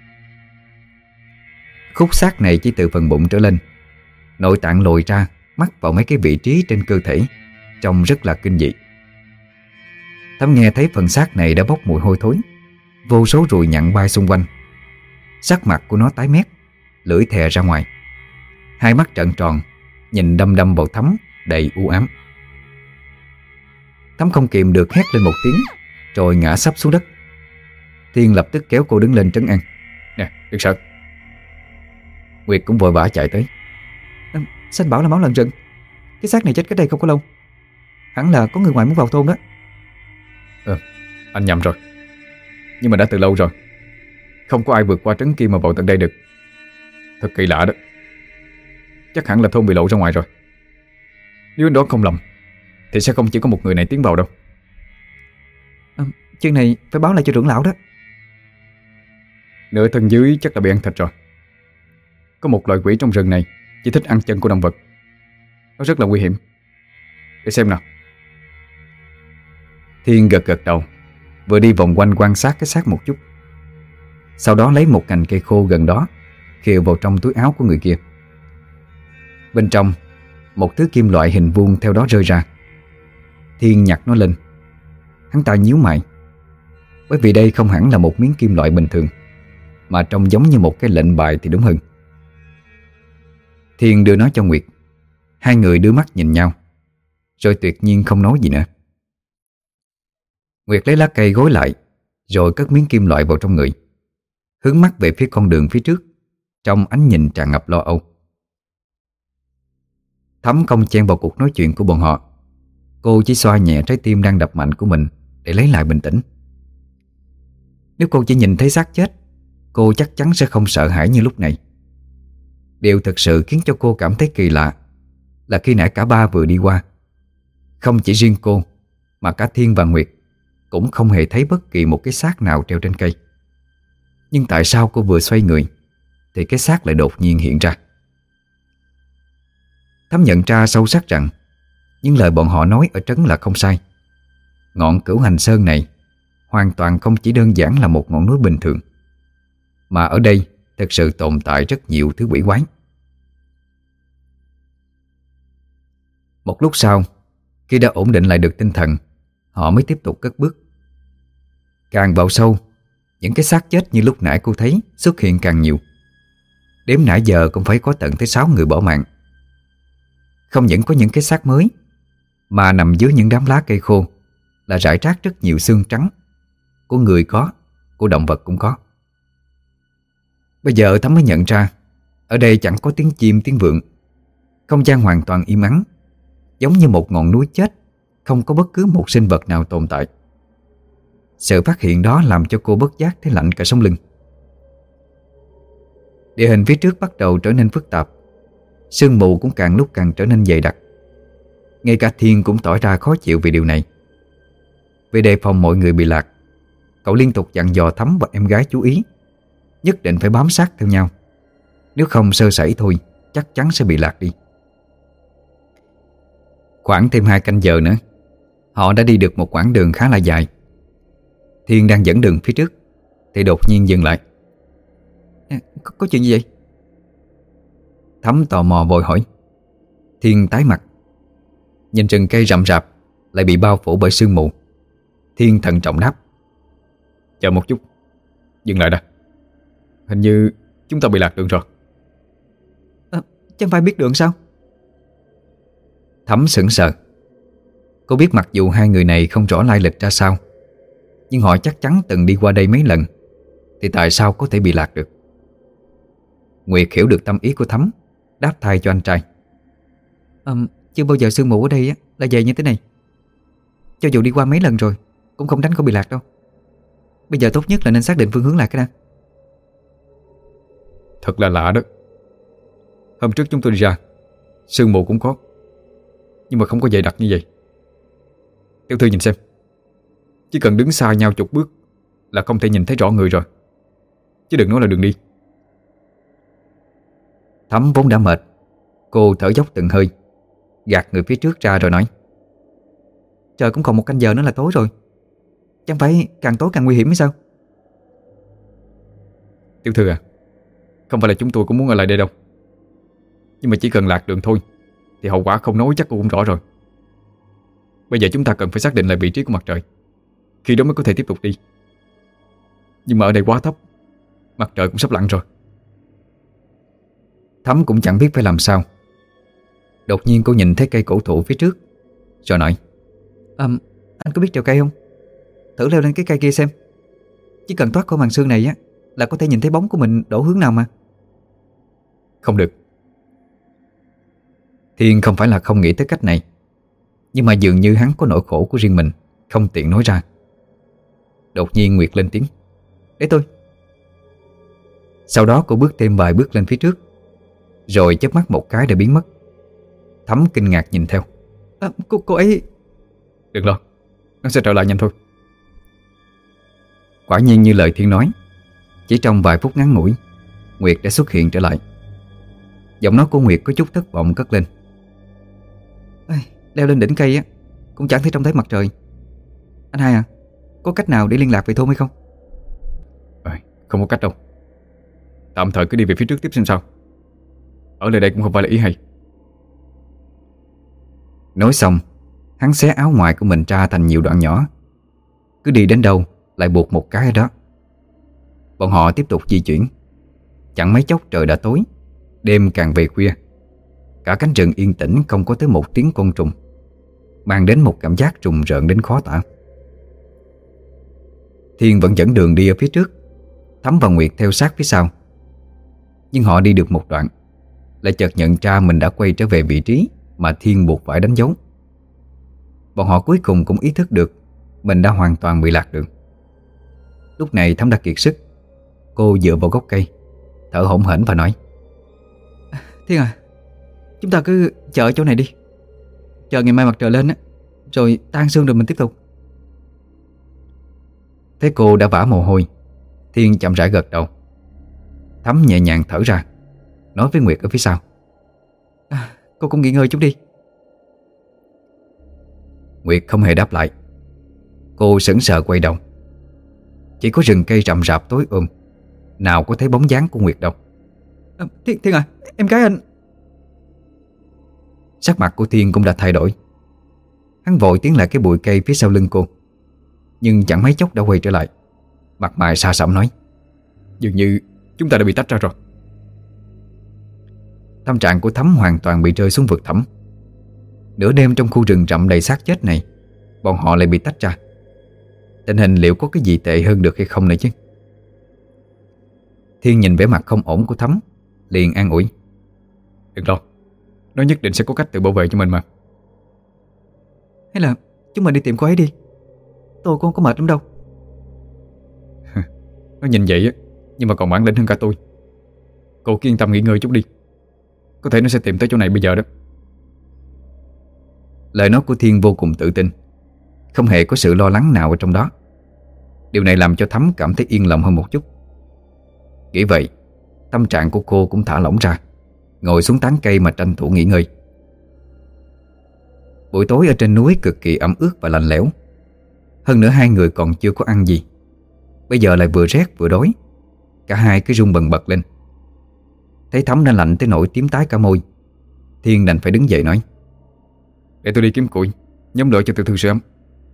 Khúc xác này chỉ từ phần bụng trở lên, nội tạng lồi ra mắc vào mấy cái vị trí trên cơ thể, trông rất là kinh dị. Thắm nghe thấy phần xác này đã bốc mùi hôi thối, vô số ruồi nhặn bay xung quanh. Sắc mặt của nó tái mét, lưỡi thè ra ngoài, hai mắt trợn tròn, nhìn đăm đăm vào Thắm đầy u ám. Thắm không kìm được hét lên một tiếng, rồi ngã sắp xuống đất. Thiên lập tức kéo cô đứng lên trấn an. Nè, đừng sợ. Nguyệt cũng vội vã chạy tới. Sao anh bảo là máu lợn rừng? Cái xác này chết cách đây không có lâu, hẳn là có người ngoài muốn vào thôn đó. Anh nhầm rồi. Nhưng mà đã từ lâu rồi, không có ai vượt qua trấn kia mà vào tận đây được. Thật kỳ lạ đó. Chắc hẳn là thôn bị lộ ra ngoài rồi. Nếu anh đoán không lầm thì sẽ không chỉ có một người này tiến vào đâu. Chuyện này phải báo lại cho trưởng lão đó. Nửa thân dưới chắc là bị ăn thịt rồi. Có một loài quỷ trong rừng này chỉ thích ăn chân của động vật. Nó rất là nguy hiểm. Để xem nào. Thiên gật gật đầu, vừa đi vòng quanh quan sát cái xác một chút. Sau đó lấy một cành cây khô gần đó khều vào trong túi áo của người kia. Bên trong, một thứ kim loại hình vuông theo đó rơi ra. Thiên nhặt nó lên. Hắn ta nhíu mày, bởi vì đây không hẳn là một miếng kim loại bình thường, mà trông giống như một cái lệnh bài thì đúng hơn. Thiên đưa nó cho Nguyệt. Hai người đưa mắt nhìn nhau, rồi tuyệt nhiên không nói gì nữa. Nguyệt lấy lá cây gối lại, rồi cất miếng kim loại vào trong người, hướng mắt về phía con đường phía trước, trong ánh nhìn tràn ngập lo âu. Thắm không chen vào cuộc nói chuyện của bọn họ. Cô chỉ xoa nhẹ trái tim đang đập mạnh của mình để lấy lại bình tĩnh. Nếu cô chỉ nhìn thấy xác chết, cô chắc chắn sẽ không sợ hãi như lúc này. Điều thực sự khiến cho cô cảm thấy kỳ lạ là khi nãy cả ba vừa đi qua, không chỉ riêng cô mà cả Thiên và Nguyệt cũng không hề thấy bất kỳ một cái xác nào treo trên cây. Nhưng tại sao cô vừa xoay người thì cái xác lại đột nhiên hiện ra? Thắm nhận ra sâu sắc rằng những lời bọn họ nói ở trấn là không sai. Ngọn Cửu Hành Sơn này hoàn toàn không chỉ đơn giản là một ngọn núi bình thường, mà ở đây thực sự tồn tại rất nhiều thứ quỷ quái. Một lúc sau, khi đã ổn định lại được tinh thần, họ mới tiếp tục cất bước. Càng vào sâu, những cái xác chết như lúc nãy cô thấy xuất hiện càng nhiều. Đếm nãy giờ cũng phải có tận tới 6 người bỏ mạng. Không những có những cái xác mới, mà nằm dưới những đám lá cây khô là rải rác rất nhiều xương trắng. Của người có, của động vật cũng có. Bây giờ Thắm mới nhận ra ở đây chẳng có tiếng chim tiếng vượn. Không gian hoàn toàn im ắng, giống như một ngọn núi chết, không có bất cứ một sinh vật nào tồn tại. Sự phát hiện đó làm cho cô bất giác thấy lạnh cả sống lưng. Địa hình phía trước bắt đầu trở nên phức tạp. Sương mù cũng càng lúc càng trở nên dày đặc. Ngay cả Thiên cũng tỏ ra khó chịu vì điều này. Vì đề phòng mọi người bị lạc, cậu liên tục dặn dò Thắm và em gái chú ý, nhất định phải bám sát theo nhau. Nếu không sơ sẩy thôi, chắc chắn sẽ bị lạc đi. Khoảng thêm 2 canh giờ nữa, họ đã đi được một quãng đường khá là dài. Thiên đang dẫn đường phía trước thì đột nhiên dừng lại. Có chuyện gì vậy? Thắm tò mò vội hỏi. Thiên tái mặt. Nhìn rừng cây rậm rạp lại bị bao phủ bởi sương mù. Thiên thận trọng đáp. Chờ một chút, dừng lại đã. Hình như chúng ta bị lạc đường rồi. Chẳng phải biết đường sao? Thắm sững sờ. Cô biết mặc dù hai người này không rõ lai lịch ra sao, nhưng họ chắc chắn từng đi qua đây mấy lần, thì tại sao có thể bị lạc được? Nguyệt hiểu được tâm ý của Thắm, đáp thay cho anh trai. Chưa bao giờ sương mù ở đây á là dày như thế này. Cho dù đi qua mấy lần rồi cũng không tránh khỏi bị lạc đâu. Bây giờ tốt nhất là nên xác định phương hướng lại cái đã. Thật là lạ đó. Hôm trước chúng tôi đi ra, sương mù cũng có, nhưng mà không có dày đặc như vậy. Tiểu thư nhìn xem, chỉ cần đứng xa nhau chục bước là không thể nhìn thấy rõ người rồi, chứ đừng nói là đường đi. Thắm vốn đã mệt, cô thở dốc từng hơi, gạt người phía trước ra rồi nói. Trời cũng còn 1 canh giờ nữa là tối rồi. Chẳng phải càng tối càng nguy hiểm hay sao? Tiểu thư à, không phải là chúng tôi cũng muốn ở lại đây đâu, nhưng mà chỉ cần lạc đường thôi thì hậu quả không nói chắc cô cũng rõ rồi. Bây giờ chúng ta cần phải xác định lại vị trí của mặt trời, khi đó mới có thể tiếp tục đi. Nhưng mà ở đây quá thấp, mặt trời cũng sắp lặn rồi. Thắm cũng chẳng biết phải làm sao. Đột nhiên cô nhìn thấy cây cổ thụ phía trước, rồi nói. Anh có biết trèo cây không? Thử leo lên cái cây kia xem. Chỉ cần thoát khỏi màn sương này á là có thể nhìn thấy bóng của mình đổ hướng nào mà. Không được. Thiên không phải là không nghĩ tới cách này, nhưng mà dường như hắn có nỗi khổ của riêng mình, không tiện nói ra. Đột nhiên Nguyệt lên tiếng. Để tôi. Sau đó cô bước thêm vài bước lên phía trước, rồi chớp mắt một cái đã biến mất. Thắm kinh ngạc nhìn theo. Cô ấy... Đừng lo, nó sẽ trở lại nhanh thôi. Quả nhiên như lời Thiên nói, chỉ trong vài phút ngắn ngủi, Nguyệt đã xuất hiện trở lại. Giọng nói của Nguyệt có chút thất vọng cất lên. Leo lên đỉnh cây á cũng chẳng thấy trông thấy mặt trời. Anh hai à, có cách nào để liên lạc về thôn hay không? Không có cách đâu. Tạm thời cứ đi về phía trước tiếp xem sao. Ở lại đây cũng không phải là ý hay. Nói xong, hắn xé áo ngoài của mình ra thành nhiều đoạn nhỏ. Cứ đi đến đâu lại buộc một cái ở đó. Bọn họ tiếp tục di chuyển. Chẳng mấy chốc trời đã tối, đêm càng về khuya. Cả cánh rừng yên tĩnh không có tới một tiếng côn trùng, mang đến một cảm giác rùng rợn đến khó tả. Thiên vẫn dẫn đường đi ở phía trước, Thắm và Nguyệt theo sát phía sau. Nhưng họ đi được một đoạn lại chợt nhận ra mình đã quay trở về vị trí mà Thiên buộc phải đánh dấu. Bọn họ cuối cùng cũng ý thức được mình đã hoàn toàn bị lạc đường. Lúc này Thắm đã kiệt sức. Cô dựa vào gốc cây, thở hổn hển và nói. Thiên à, chúng ta cứ chờ ở chỗ này đi. Chờ ngày mai mặt trời lên á, rồi tan xương rồi mình tiếp tục. Thấy cô đã vã mồ hôi, Thiên chậm rãi gật đầu. Thắm nhẹ nhàng thở ra, nói với Nguyệt ở phía sau: Cô cũng nghỉ ngơi chút đi. Nguyệt không hề đáp lại. Cô sững sờ quay đầu. Chỉ có rừng cây rậm rạp tối nào có thấy bóng dáng của Nguyệt đâu. Thiên à, em gái anh. Sắc mặt của Thiên cũng đã thay đổi. Hắn vội tiến lại cái bụi cây phía sau lưng cô, nhưng chẳng mấy chốc đã quay trở lại, mặt mày xa sẩm nói: Dường như chúng ta đã bị tách ra rồi. Tâm trạng của Thắm hoàn toàn bị rơi xuống vực thẳm. Nửa đêm trong khu rừng rậm đầy xác chết này, bọn họ lại bị tách ra. Tình hình liệu có cái gì tệ hơn được hay không nữa chứ? Thiên nhìn vẻ mặt không ổn của Thắm, liền an ủi: Đừng lo, nó nhất định sẽ có cách tự bảo vệ cho mình mà. Hay là chúng mình đi tìm cô ấy đi. Tôi cũng không có mệt lắm đâu. Nó nhìn vậy á, nhưng mà còn bản lĩnh hơn cả tôi. Cô cứ yên tâm nghỉ ngơi chút đi. Có thể nó sẽ tìm tới chỗ này bây giờ đó. Lời nói của Thiên vô cùng tự tin, không hề có sự lo lắng nào ở trong đó. Điều này làm cho Thắm cảm thấy yên lòng hơn một chút. Nghĩ vậy, tâm trạng của cô cũng thả lỏng ra, ngồi xuống tán cây mà tranh thủ nghỉ ngơi. Buổi tối ở trên núi cực kỳ ẩm ướt và lạnh lẽo. Hơn nữa hai người còn chưa có ăn gì, bây giờ lại vừa rét vừa đói. Cả hai cứ run bần bật lên. Thấy Thắm đã lạnh tới nỗi tím tái cả môi, Thiên đành phải đứng dậy nói: Để tôi đi kiếm củi, nhóm lửa cho tiểu thư sớm.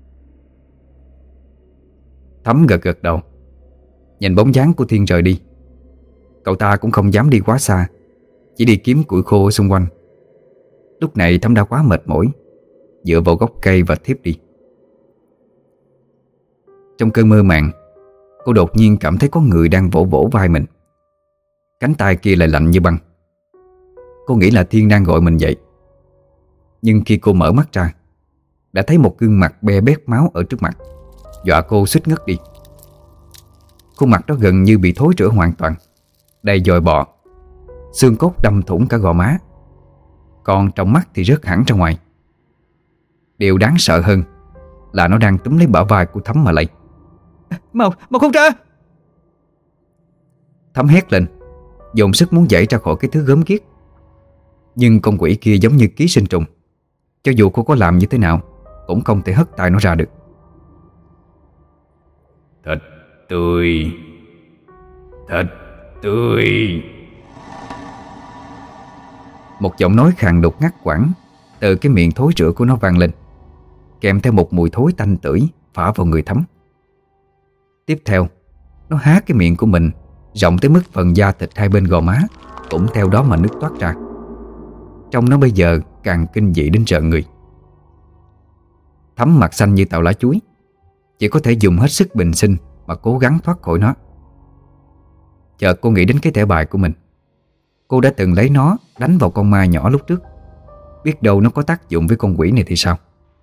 Thắm gật gật đầu. Nhìn bóng dáng của Thiên rời đi, cậu ta cũng không dám đi quá xa, chỉ đi kiếm củi khô ở xung quanh. Lúc này Thắm đã quá mệt mỏi, dựa vào gốc cây và thiếp đi. Trong cơn mơ màng, cô đột nhiên cảm thấy có người đang vỗ vỗ vai mình. Cánh tay kia lại lạnh như băng. Cô nghĩ là Thiên đang gọi mình dậy. Nhưng khi cô mở mắt ra, đã thấy một gương mặt be bét máu ở trước mặt, dọa cô suýt ngất đi. Khuôn mặt đó gần như bị thối rữa hoàn toàn, đầy dòi bọ, xương cốt đâm thủng cả gò má, còn trong mắt thì rớt hẳn ra ngoài. Điều đáng sợ hơn là nó đang túm lấy bả vai của Thắm mà lay. Mau không ra. Thắm hét lên, dồn sức muốn giãy ra khỏi cái thứ gớm ghiếc. Nhưng con quỷ kia giống như ký sinh trùng, cho dù cô có làm như thế nào cũng không thể hất tay nó ra được. Thịt tươi, thịt tươi. Một giọng nói khàn đục ngắt quãng từ cái miệng thối rữa của nó vang lên, kèm theo một mùi thối tanh tưởi phả vào người Thắm. Tiếp theo, nó há cái miệng của mình rộng tới mức phần da thịt hai bên gò má cũng theo đó mà nứt toát ra. Trông nó bây giờ càng kinh dị đến rợn người. Thắm mặt xanh như tàu lá chuối, chỉ có thể dùng hết sức bình sinh mà cố gắng thoát khỏi nó. Chợt cô nghĩ đến cái thẻ bài của mình. Cô đã từng lấy nó đánh vào con ma nhỏ lúc trước, biết đâu nó có tác dụng với con quỷ này thì sao.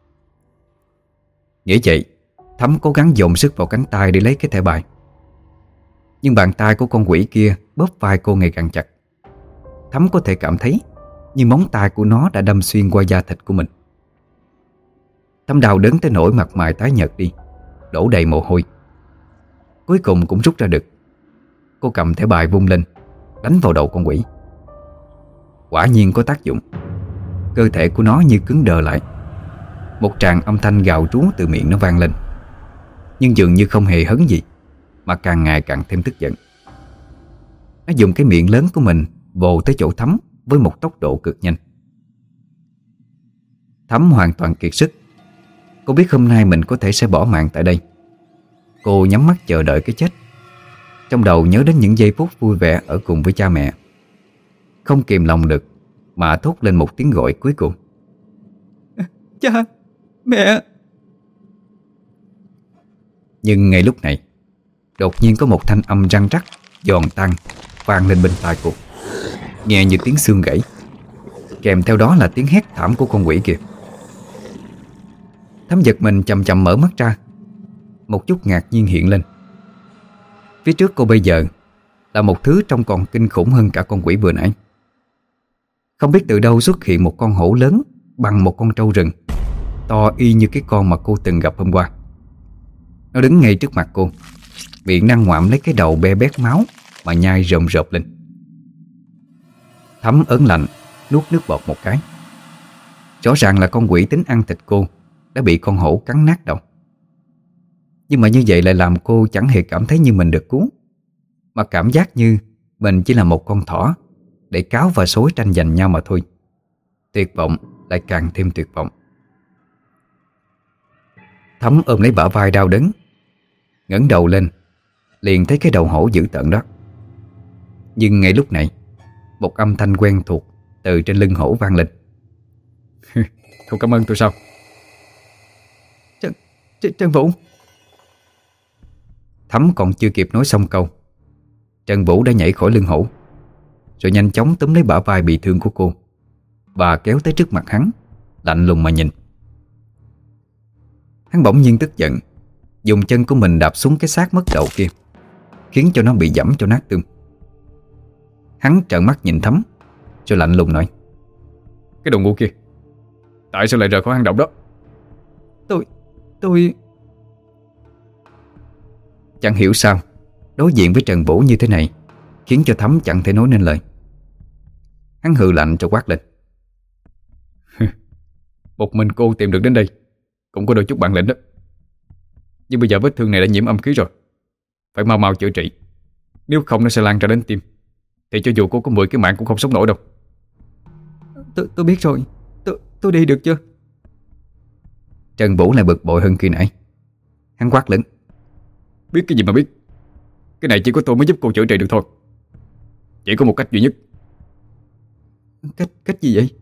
Nghĩ vậy, Thắm cố gắng dồn sức vào cánh tay để lấy cái thẻ bài. Nhưng bàn tay của con quỷ kia bóp vai cô ngày càng chặt. Thắm có thể cảm thấy như móng tay của nó đã đâm xuyên qua da thịt của mình. Thắm đau đớn tới nỗi mặt mày tái nhợt đi, đổ đầy mồ hôi. Cuối cùng cũng rút ra được. Cô cầm thẻ bài vung lên, đánh vào đầu con quỷ. Quả nhiên có tác dụng. Cơ thể của nó như cứng đờ lại. Một tràng âm thanh gào trú từ miệng nó vang lên, nhưng dường như không hề hấn gì, mà càng ngày càng thêm tức giận. Nó dùng cái miệng lớn của mình vồ tới chỗ Thắm với một tốc độ cực nhanh. Thắm hoàn toàn kiệt sức. Cô biết hôm nay mình có thể sẽ bỏ mạng tại đây. Cô nhắm mắt chờ đợi cái chết, trong đầu nhớ đến những giây phút vui vẻ ở cùng với cha mẹ. Không kìm lòng được mà thốt lên một tiếng gọi cuối cùng: Cha, mẹ. Nhưng ngay lúc này, đột nhiên có một thanh âm răng rắc, giòn tan vang lên bên tai cô, nghe như tiếng xương gãy. Kèm theo đó là tiếng hét thảm của con quỷ kia. Thắm giật mình chầm chậm mở mắt ra. Một chút ngạc nhiên hiện lên. Phía trước cô bây giờ là một thứ trông còn kinh khủng hơn cả con quỷ vừa nãy. Không biết từ đâu xuất hiện một con hổ lớn bằng một con trâu rừng, to y như cái con mà cô từng gặp hôm qua. Nó đứng ngay trước mặt cô, miệng đang ngoạm lấy cái đầu be bét máu mà nhai rộm rộp lên. Thấm ớn lạnh nuốt nước bọt một cái. Rõ ràng là con quỷ tính ăn thịt cô đã bị con hổ cắn nát đầu. Nhưng mà như vậy lại làm cô chẳng hề cảm thấy như mình được cứu, mà cảm giác như mình chỉ là một con thỏ để cáo và sói tranh giành nhau mà thôi. Tuyệt vọng lại càng thêm tuyệt vọng. Thấm ôm lấy bả vai đau đớn, ngẩng đầu lên liền thấy cái đầu hổ dữ tợn đó. Nhưng ngay lúc này, một âm thanh quen thuộc từ trên lưng hổ vang lên. Không cảm ơn tôi sao? Trần Vũ. Thấm còn chưa kịp nói xong câu, Trần Vũ đã nhảy khỏi lưng hổ, rồi nhanh chóng túm lấy bả vai bị thương của cô và kéo tới trước mặt hắn, lạnh lùng mà nhìn. Hắn bỗng nhiên tức giận, dùng chân của mình đạp xuống cái xác mất đầu kia, khiến cho nó bị giẫm cho nát tương. Hắn trợn mắt nhìn Thấm, rồi lạnh lùng nói: Cái đồ ngu kia, tại sao lại rời khỏi hang động đó? Tôi... Chẳng hiểu sao đối diện với Trần Vũ như thế này khiến cho Thấm chẳng thể nói nên lời. Hắn hừ lạnh rồi quát lên: Một mình cô tìm được đến đây cũng có đôi chút bản lĩnh đó. Nhưng bây giờ vết thương này đã nhiễm âm khí rồi, phải mau mau chữa trị, nếu không nó sẽ lan ra đến tim, thì cho dù cô có 10 cái mạng cũng không sống nổi đâu. Tôi biết rồi. Tôi đi được chưa? Trần Vũ lại bực bội hơn khi nãy. Hắn quát lên: Biết cái gì mà biết, cái này chỉ có tôi mới giúp cô chữa trị được thôi. Chỉ có một cách duy nhất. Cách gì vậy?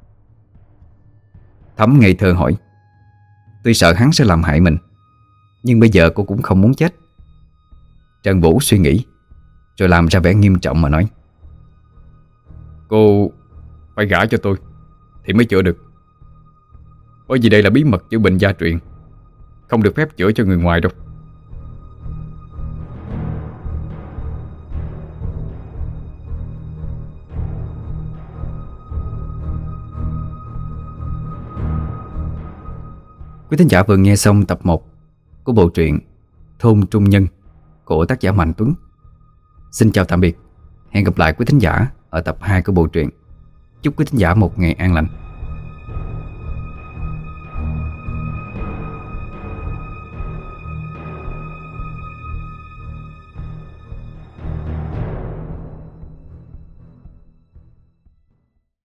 Thấm ngây thơ hỏi. Tuy sợ hắn sẽ làm hại mình, nhưng bây giờ cô cũng không muốn chết. Trần Vũ suy nghĩ, rồi làm ra vẻ nghiêm trọng mà nói: Cô phải gả cho tôi thì mới chữa được. Bởi vì đây là bí mật chữa bệnh gia truyền, không được phép chữa cho người ngoài đâu. Quý thính giả vừa nghe xong tập 1 của bộ truyện Thôn Trung Nhân của tác giả Mạnh Tuấn. Xin chào tạm biệt. Hẹn gặp lại quý thính giả ở tập 2 của bộ truyện. Chúc quý thính giả một ngày an lành.